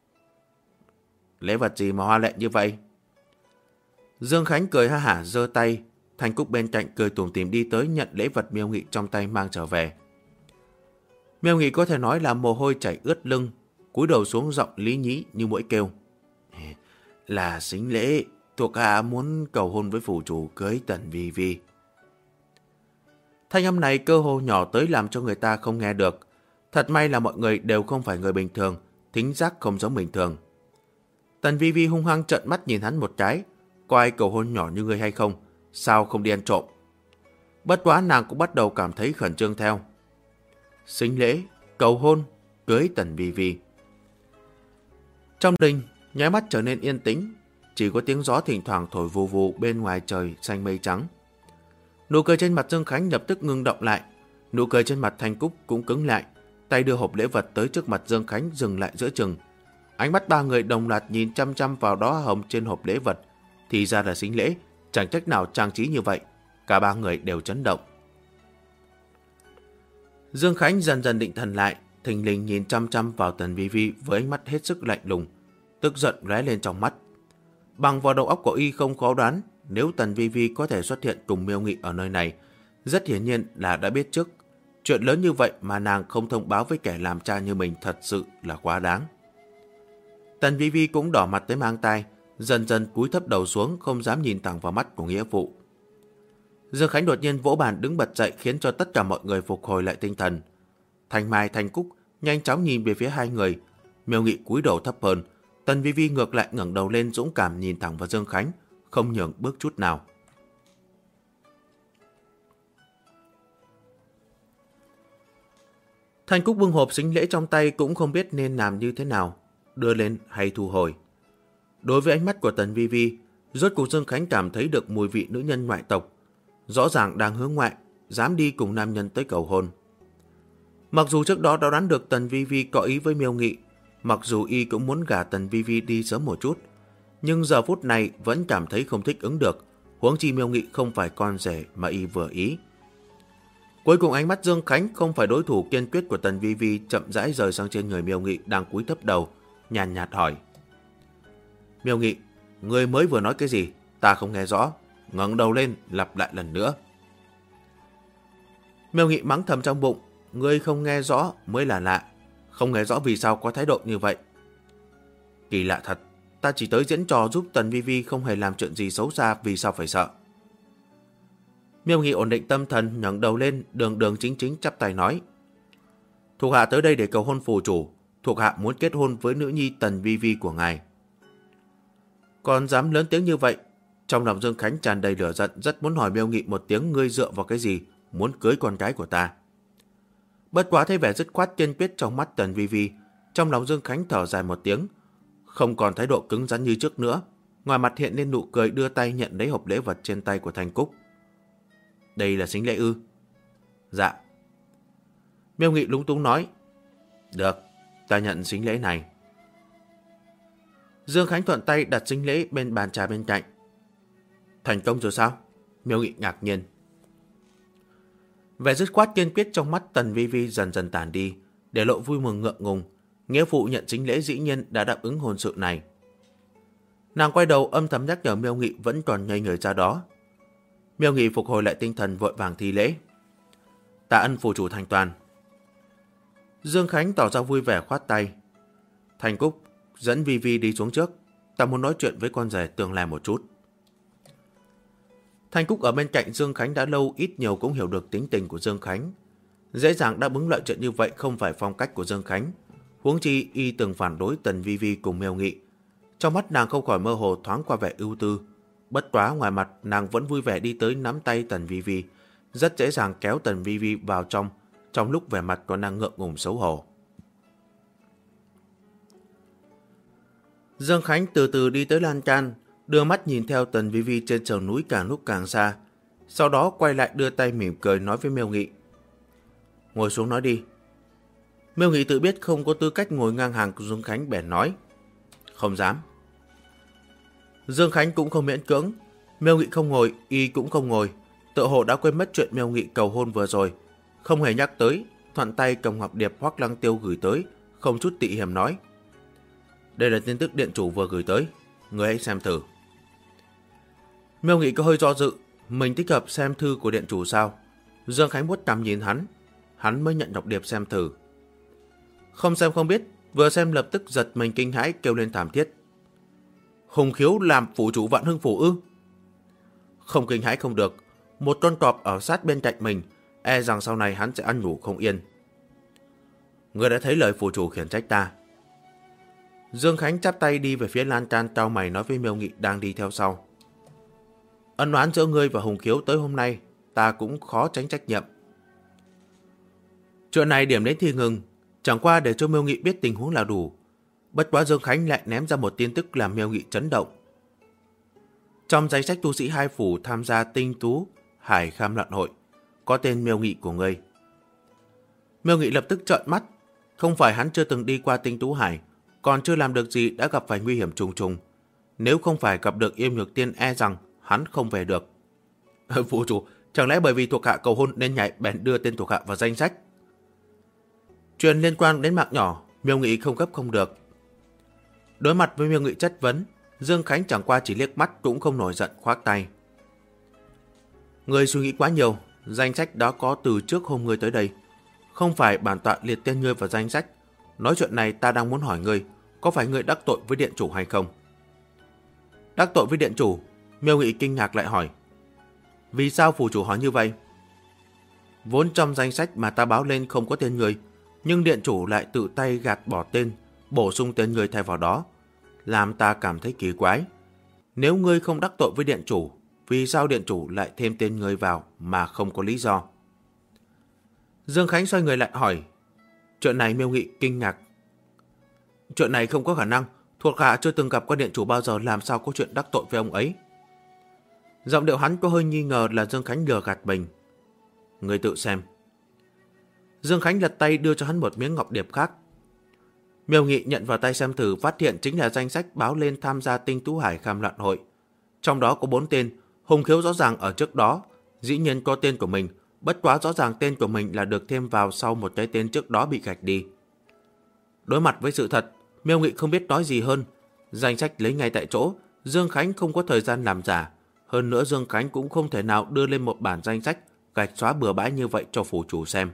Lễ vật gì mà hoa lệ như vậy? Dương Khánh cười ha hả giơ tay, Thanh Cúc bên cạnh cười tủm tỉm đi tới nhận lễ vật Miêu Nghị trong tay mang trở về. Miêu Nghị có thể nói là mồ hôi chảy ướt lưng, cúi đầu xuống giọng lý nhí như mũi kêu. Là sính lễ, thuộc hạ muốn cầu hôn với phủ chủ cưới Tần Vi Vi. Thanh âm này cơ hồ nhỏ tới làm cho người ta không nghe được. Thật may là mọi người đều không phải người bình thường, thính giác không giống bình thường. Tần Vi Vi hung hăng trợn mắt nhìn hắn một cái. Có ai cầu hôn nhỏ như ngươi hay không? Sao không đi ăn trộm? Bất quá nàng cũng bắt đầu cảm thấy khẩn trương theo. Sính lễ, cầu hôn, cưới Tần Vi Vi. Trong đình, nháy mắt trở nên yên tĩnh, chỉ có tiếng gió thỉnh thoảng thổi vù vù bên ngoài trời xanh mây trắng. Nụ cười trên mặt Dương Khánh lập tức ngưng động lại, nụ cười trên mặt Thanh Cúc cũng cứng lại, tay đưa hộp lễ vật tới trước mặt Dương Khánh dừng lại giữa chừng. Ánh mắt ba người đồng loạt nhìn chăm chăm vào đóa hồng trên hộp lễ vật, thì ra là sính lễ, chẳng trách nào trang trí như vậy, cả ba người đều chấn động. Dương Khánh dần dần định thần lại, thình lình nhìn chăm chăm vào Tần Vi Vi với ánh mắt hết sức lạnh lùng, tức giận lóe lên trong mắt. Bằng vào đầu óc của y không khó đoán, nếu Tần Vi Vi có thể xuất hiện cùng Miêu Nghị ở nơi này, rất hiển nhiên là đã biết trước. Chuyện lớn như vậy mà nàng không thông báo với kẻ làm cha như mình thật sự là quá đáng. Tần Vi Vi cũng đỏ mặt tới mang tai, dần dần cúi thấp đầu xuống, không dám nhìn thẳng vào mắt của nghĩa phụ. Dương Khánh đột nhiên vỗ bàn đứng bật dậy, khiến cho tất cả mọi người phục hồi lại tinh thần. Thanh Mai, Thanh Cúc nhanh chóng nhìn về phía hai người. Miêu Nghị cúi đầu thấp hơn, Tần Vi Vi ngược lại ngẩng đầu lên dũng cảm nhìn thẳng vào Dương Khánh, không nhường bước chút nào. Thanh Cúc bưng hộp sính lễ trong tay cũng không biết nên làm như thế nào, đưa lên hay thu hồi. Đối với ánh mắt của Tần Vi Vi, rốt cuộc Dương Khánh cảm thấy được mùi vị nữ nhân ngoại tộc, rõ ràng đang hướng ngoại, dám đi cùng nam nhân tới cầu hôn. Mặc dù trước đó đã đoán được Tần Vi Vi có ý với Miêu Nghị, mặc dù y cũng muốn gả Tần Vi Vi đi sớm một chút, nhưng giờ phút này vẫn cảm thấy không thích ứng được, huống chi Miêu Nghị không phải con rể mà y vừa ý. Cuối cùng ánh mắt Dương Khánh không phải đối thủ kiên quyết của Tần Vi Vi, chậm rãi rời sang trên người Miêu Nghị đang cúi thấp đầu, nhàn nhạt hỏi. Miêu Nghị, ngươi mới vừa nói cái gì? Ta không nghe rõ. Ngẩng đầu lên, lặp lại lần nữa. Miêu Nghị mắng thầm trong bụng, ngươi không nghe rõ mới là lạ. Không nghe rõ vì sao có thái độ như vậy. Kỳ lạ thật, ta chỉ tới diễn trò giúp Tần Vi Vi không hề làm chuyện gì xấu xa, vì sao phải sợ. Miêu Nghị ổn định tâm thần, ngẩng đầu lên, đường đường chính chính chắp tay nói. Thuộc hạ tới đây để cầu hôn phù chủ, thuộc hạ muốn kết hôn với nữ nhi Tần Vi Vi của ngài. Còn dám lớn tiếng như vậy? Trong lòng Dương Khánh tràn đầy lửa giận, rất muốn hỏi Miêu Nghị một tiếng, ngươi dựa vào cái gì muốn cưới con gái của ta. Bất quá thấy vẻ dứt khoát kiên quyết trong mắt Tần Vi Vi, trong lòng Dương Khánh thở dài một tiếng, không còn thái độ cứng rắn như trước nữa, ngoài mặt hiện lên nụ cười, đưa tay nhận lấy hộp lễ vật trên tay của Thanh Cúc. Đây là sính lễ ư? Dạ. Miêu Nghị lúng túng nói. Được, ta nhận sính lễ này. Dương Khánh thuận tay đặt sính lễ bên bàn trà bên cạnh. Thành công rồi sao? Miêu Nghị ngạc nhiên. Vẻ dứt khoát kiên quyết trong mắt Tần Vi Vi dần dần tản đi, để lộ vui mừng ngượng ngùng. Nghĩa phụ nhận sính lễ dĩ nhiên đã đáp ứng hôn sự này. Nàng quay đầu âm thầm nhắc nhở Miêu Nghị vẫn còn ngây người ra đó. Miêu Nghị phục hồi lại tinh thần, vội vàng thi lễ. Tạ ân phù chủ thành toàn. Dương Khánh tỏ ra vui vẻ khoát tay. Thanh Cúc, dẫn Vi Vi đi xuống trước. Ta muốn nói chuyện với con rể Tương Lai một chút. Thanh Cúc ở bên cạnh Dương Khánh đã lâu, ít nhiều cũng hiểu được tính tình của Dương Khánh. Dễ dàng đáp ứng lợi chuyện như vậy không phải phong cách của Dương Khánh. Huống chi y từng phản đối Tần Vi Vi cùng Miêu Nghị. Trong mắt nàng không khỏi mơ hồ thoáng qua vẻ ưu tư. Bất quá ngoài mặt nàng vẫn vui vẻ đi tới nắm tay Tần Vi Vi, rất dễ dàng kéo Tần Vi Vi vào trong lúc vẻ mặt còn đang ngượng ngùng xấu hổ. Dương Khánh từ từ đi tới lan can, đưa mắt nhìn theo Tần Vi Vi trên sườn núi càng lúc càng xa. Sau đó quay lại đưa tay mỉm cười nói với Miêu Nghị. Ngồi xuống nói đi. Miêu Nghị tự biết không có tư cách ngồi ngang hàng của Dương Khánh bèn nói. Không dám. Dương Khánh cũng không miễn cưỡng. Miêu Nghị không ngồi, y cũng không ngồi. Tựa hồ đã quên mất chuyện Miêu Nghị cầu hôn vừa rồi. Không hề nhắc tới, thuận tay cầm ngọc điệp Hoắc Lăng Tiêu gửi tới, không chút tị hiềm nói. Đây là tin tức điện chủ vừa gửi tới, người hãy xem thử. Miêu Nghị có hơi do dự, mình thích hợp xem thư của điện chủ sao? Dương Khánh vuốt cằm nhìn hắn mới nhận ngọc điệp xem thử. Không xem không biết, vừa xem lập tức giật mình kinh hãi kêu lên thảm thiết. Hùng Khiếu làm phủ chủ Vạn Hưng phủ ư? Không kinh hãi không được, một con cọp ở sát bên cạnh mình, e rằng sau này hắn sẽ ăn ngủ không yên. Người đã thấy lời phủ chủ khiển trách ta. Dương Khánh chắp tay đi về phía lan can, cau mày nói với Miêu Nghị đang đi theo sau. Ân oán giữa ngươi và Hùng Khiếu tới hôm nay, ta cũng khó tránh trách nhiệm. Chuyện này điểm đến thì ngừng, chẳng qua để cho Miêu Nghị biết tình huống là đủ. Bất quá Dương Khánh lại ném ra một tin tức làm Miêu Nghị chấn động. Trong danh sách tu sĩ hai phủ tham gia Tinh Tú Hải Kham Luận hội, có tên Miêu Nghị của ngươi. Miêu Nghị lập tức trợn mắt, không phải hắn chưa từng đi qua Tinh Tú Hải, còn chưa làm được gì đã gặp phải nguy hiểm trùng trùng. Nếu không phải gặp được Yêm Nhược Tiên e rằng hắn không về được. Phụ chủ, chẳng lẽ bởi vì thuộc hạ cầu hôn nên nhảy bèn đưa tên thuộc hạ vào danh sách? Chuyện liên quan đến mạng nhỏ, Miêu Nghị không gấp không được. Đối mặt với Miêu Nghị chất vấn, Dương Khánh chẳng qua chỉ liếc mắt cũng không nổi giận khoác tay. Người suy nghĩ quá nhiều, danh sách đó có từ trước hôm ngươi tới đây. Không phải bản tọa liệt tên ngươi vào danh sách. Nói chuyện này ta đang muốn hỏi ngươi, có phải ngươi đắc tội với điện chủ hay không? Đắc tội với điện chủ? Miêu Nghị kinh ngạc lại hỏi. Vì sao phủ chủ hỏi như vậy? Vốn trong danh sách mà ta báo lên không có tên ngươi, nhưng điện chủ lại tự tay gạt bỏ tên, bổ sung tên ngươi thay vào đó, làm ta cảm thấy kỳ quái. Nếu ngươi không đắc tội với điện chủ, vì sao điện chủ lại thêm tên ngươi vào mà không có lý do? Dương Khánh xoay người lại hỏi. Chuyện này Miêu Nghị kinh ngạc. Chuyện này không có khả năng, thuộc hạ chưa từng gặp qua điện chủ bao giờ, làm sao có chuyện đắc tội với ông ấy. Giọng điệu hắn có hơi nghi ngờ là Dương Khánh lừa gạt mình. Ngươi tự xem. Dương Khánh lật tay đưa cho hắn một miếng ngọc điệp khác. Miêu Nghị nhận vào tay xem thử, phát hiện chính là danh sách báo lên tham gia Tinh Tú Hải Kham Loạn hội. Trong đó có 4 tên, Hùng Khiếu rõ ràng ở trước đó, dĩ nhiên có tên của mình, bất quá rõ ràng tên của mình là được thêm vào sau một cái tên trước đó bị gạch đi. Đối mặt với sự thật, Miêu Nghị không biết nói gì hơn. Danh sách lấy ngay tại chỗ, Dương Khánh không có thời gian làm giả. Hơn nữa Dương Khánh cũng không thể nào đưa lên một bản danh sách gạch xóa bừa bãi như vậy cho phủ chủ xem.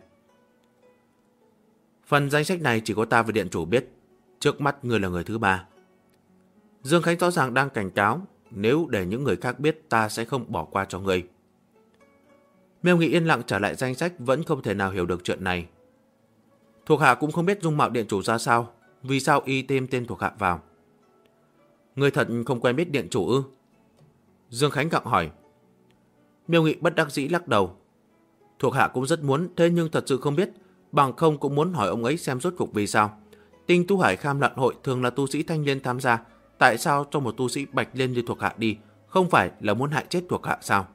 Phần danh sách này chỉ có ta và điện chủ biết. Trước mắt ngươi là người thứ ba. Dương Khánh rõ ràng đang cảnh cáo, nếu để những người khác biết ta sẽ không bỏ qua cho ngươi. Miêu Nghị yên lặng trả lại danh sách, vẫn không thể nào hiểu được chuyện này. Thuộc hạ cũng không biết dung mạo điện chủ ra sao, vì sao y thêm tên thuộc hạ vào. Ngươi thật không quen biết điện chủ ư? Dương Khánh gặng hỏi. Miêu Nghị bất đắc dĩ lắc đầu. Thuộc hạ cũng rất muốn, thế nhưng thật sự không biết, bằng không cũng muốn hỏi ông ấy xem rốt cuộc vì sao. Tinh Tú Hải Kham Loạn hội thường là tu sĩ thanh niên tham gia, tại sao cho một tu sĩ bạch liên như thuộc hạ đi, không phải là muốn hại chết thuộc hạ sao?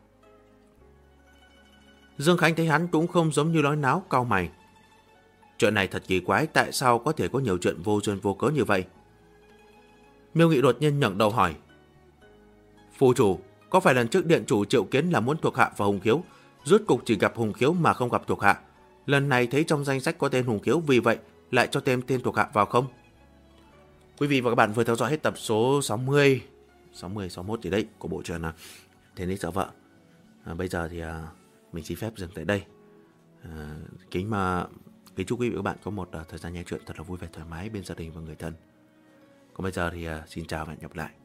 Dương Khánh thấy hắn cũng không giống như nói náo, cau mày. Chuyện này thật kỳ quái, tại sao có thể có nhiều chuyện vô duyên vô cớ như vậy? Miêu Nghị đột nhiên ngẩng đầu hỏi. Phù chủ, có phải lần trước điện chủ triệu kiến là muốn thuộc hạ và Hùng Khiếu, rốt cục chỉ gặp Hùng Khiếu mà không gặp thuộc hạ? Lần này thấy trong danh sách có tên Hùng Khiếu, vì vậy lại cho thêm tên thuộc hạ vào không? Quý vị và các bạn vừa theo dõi hết tập số 60, 61 gì đấy của bộ truyện Thiên Đích Sợ Vợ. Bây giờ thì mình xin phép dừng tại đây. Kính chúc quý vị và các bạn có một thời gian nghe chuyện thật là vui vẻ thoải mái bên gia đình và người thân. Còn bây giờ thì xin chào và hẹn gặp lại.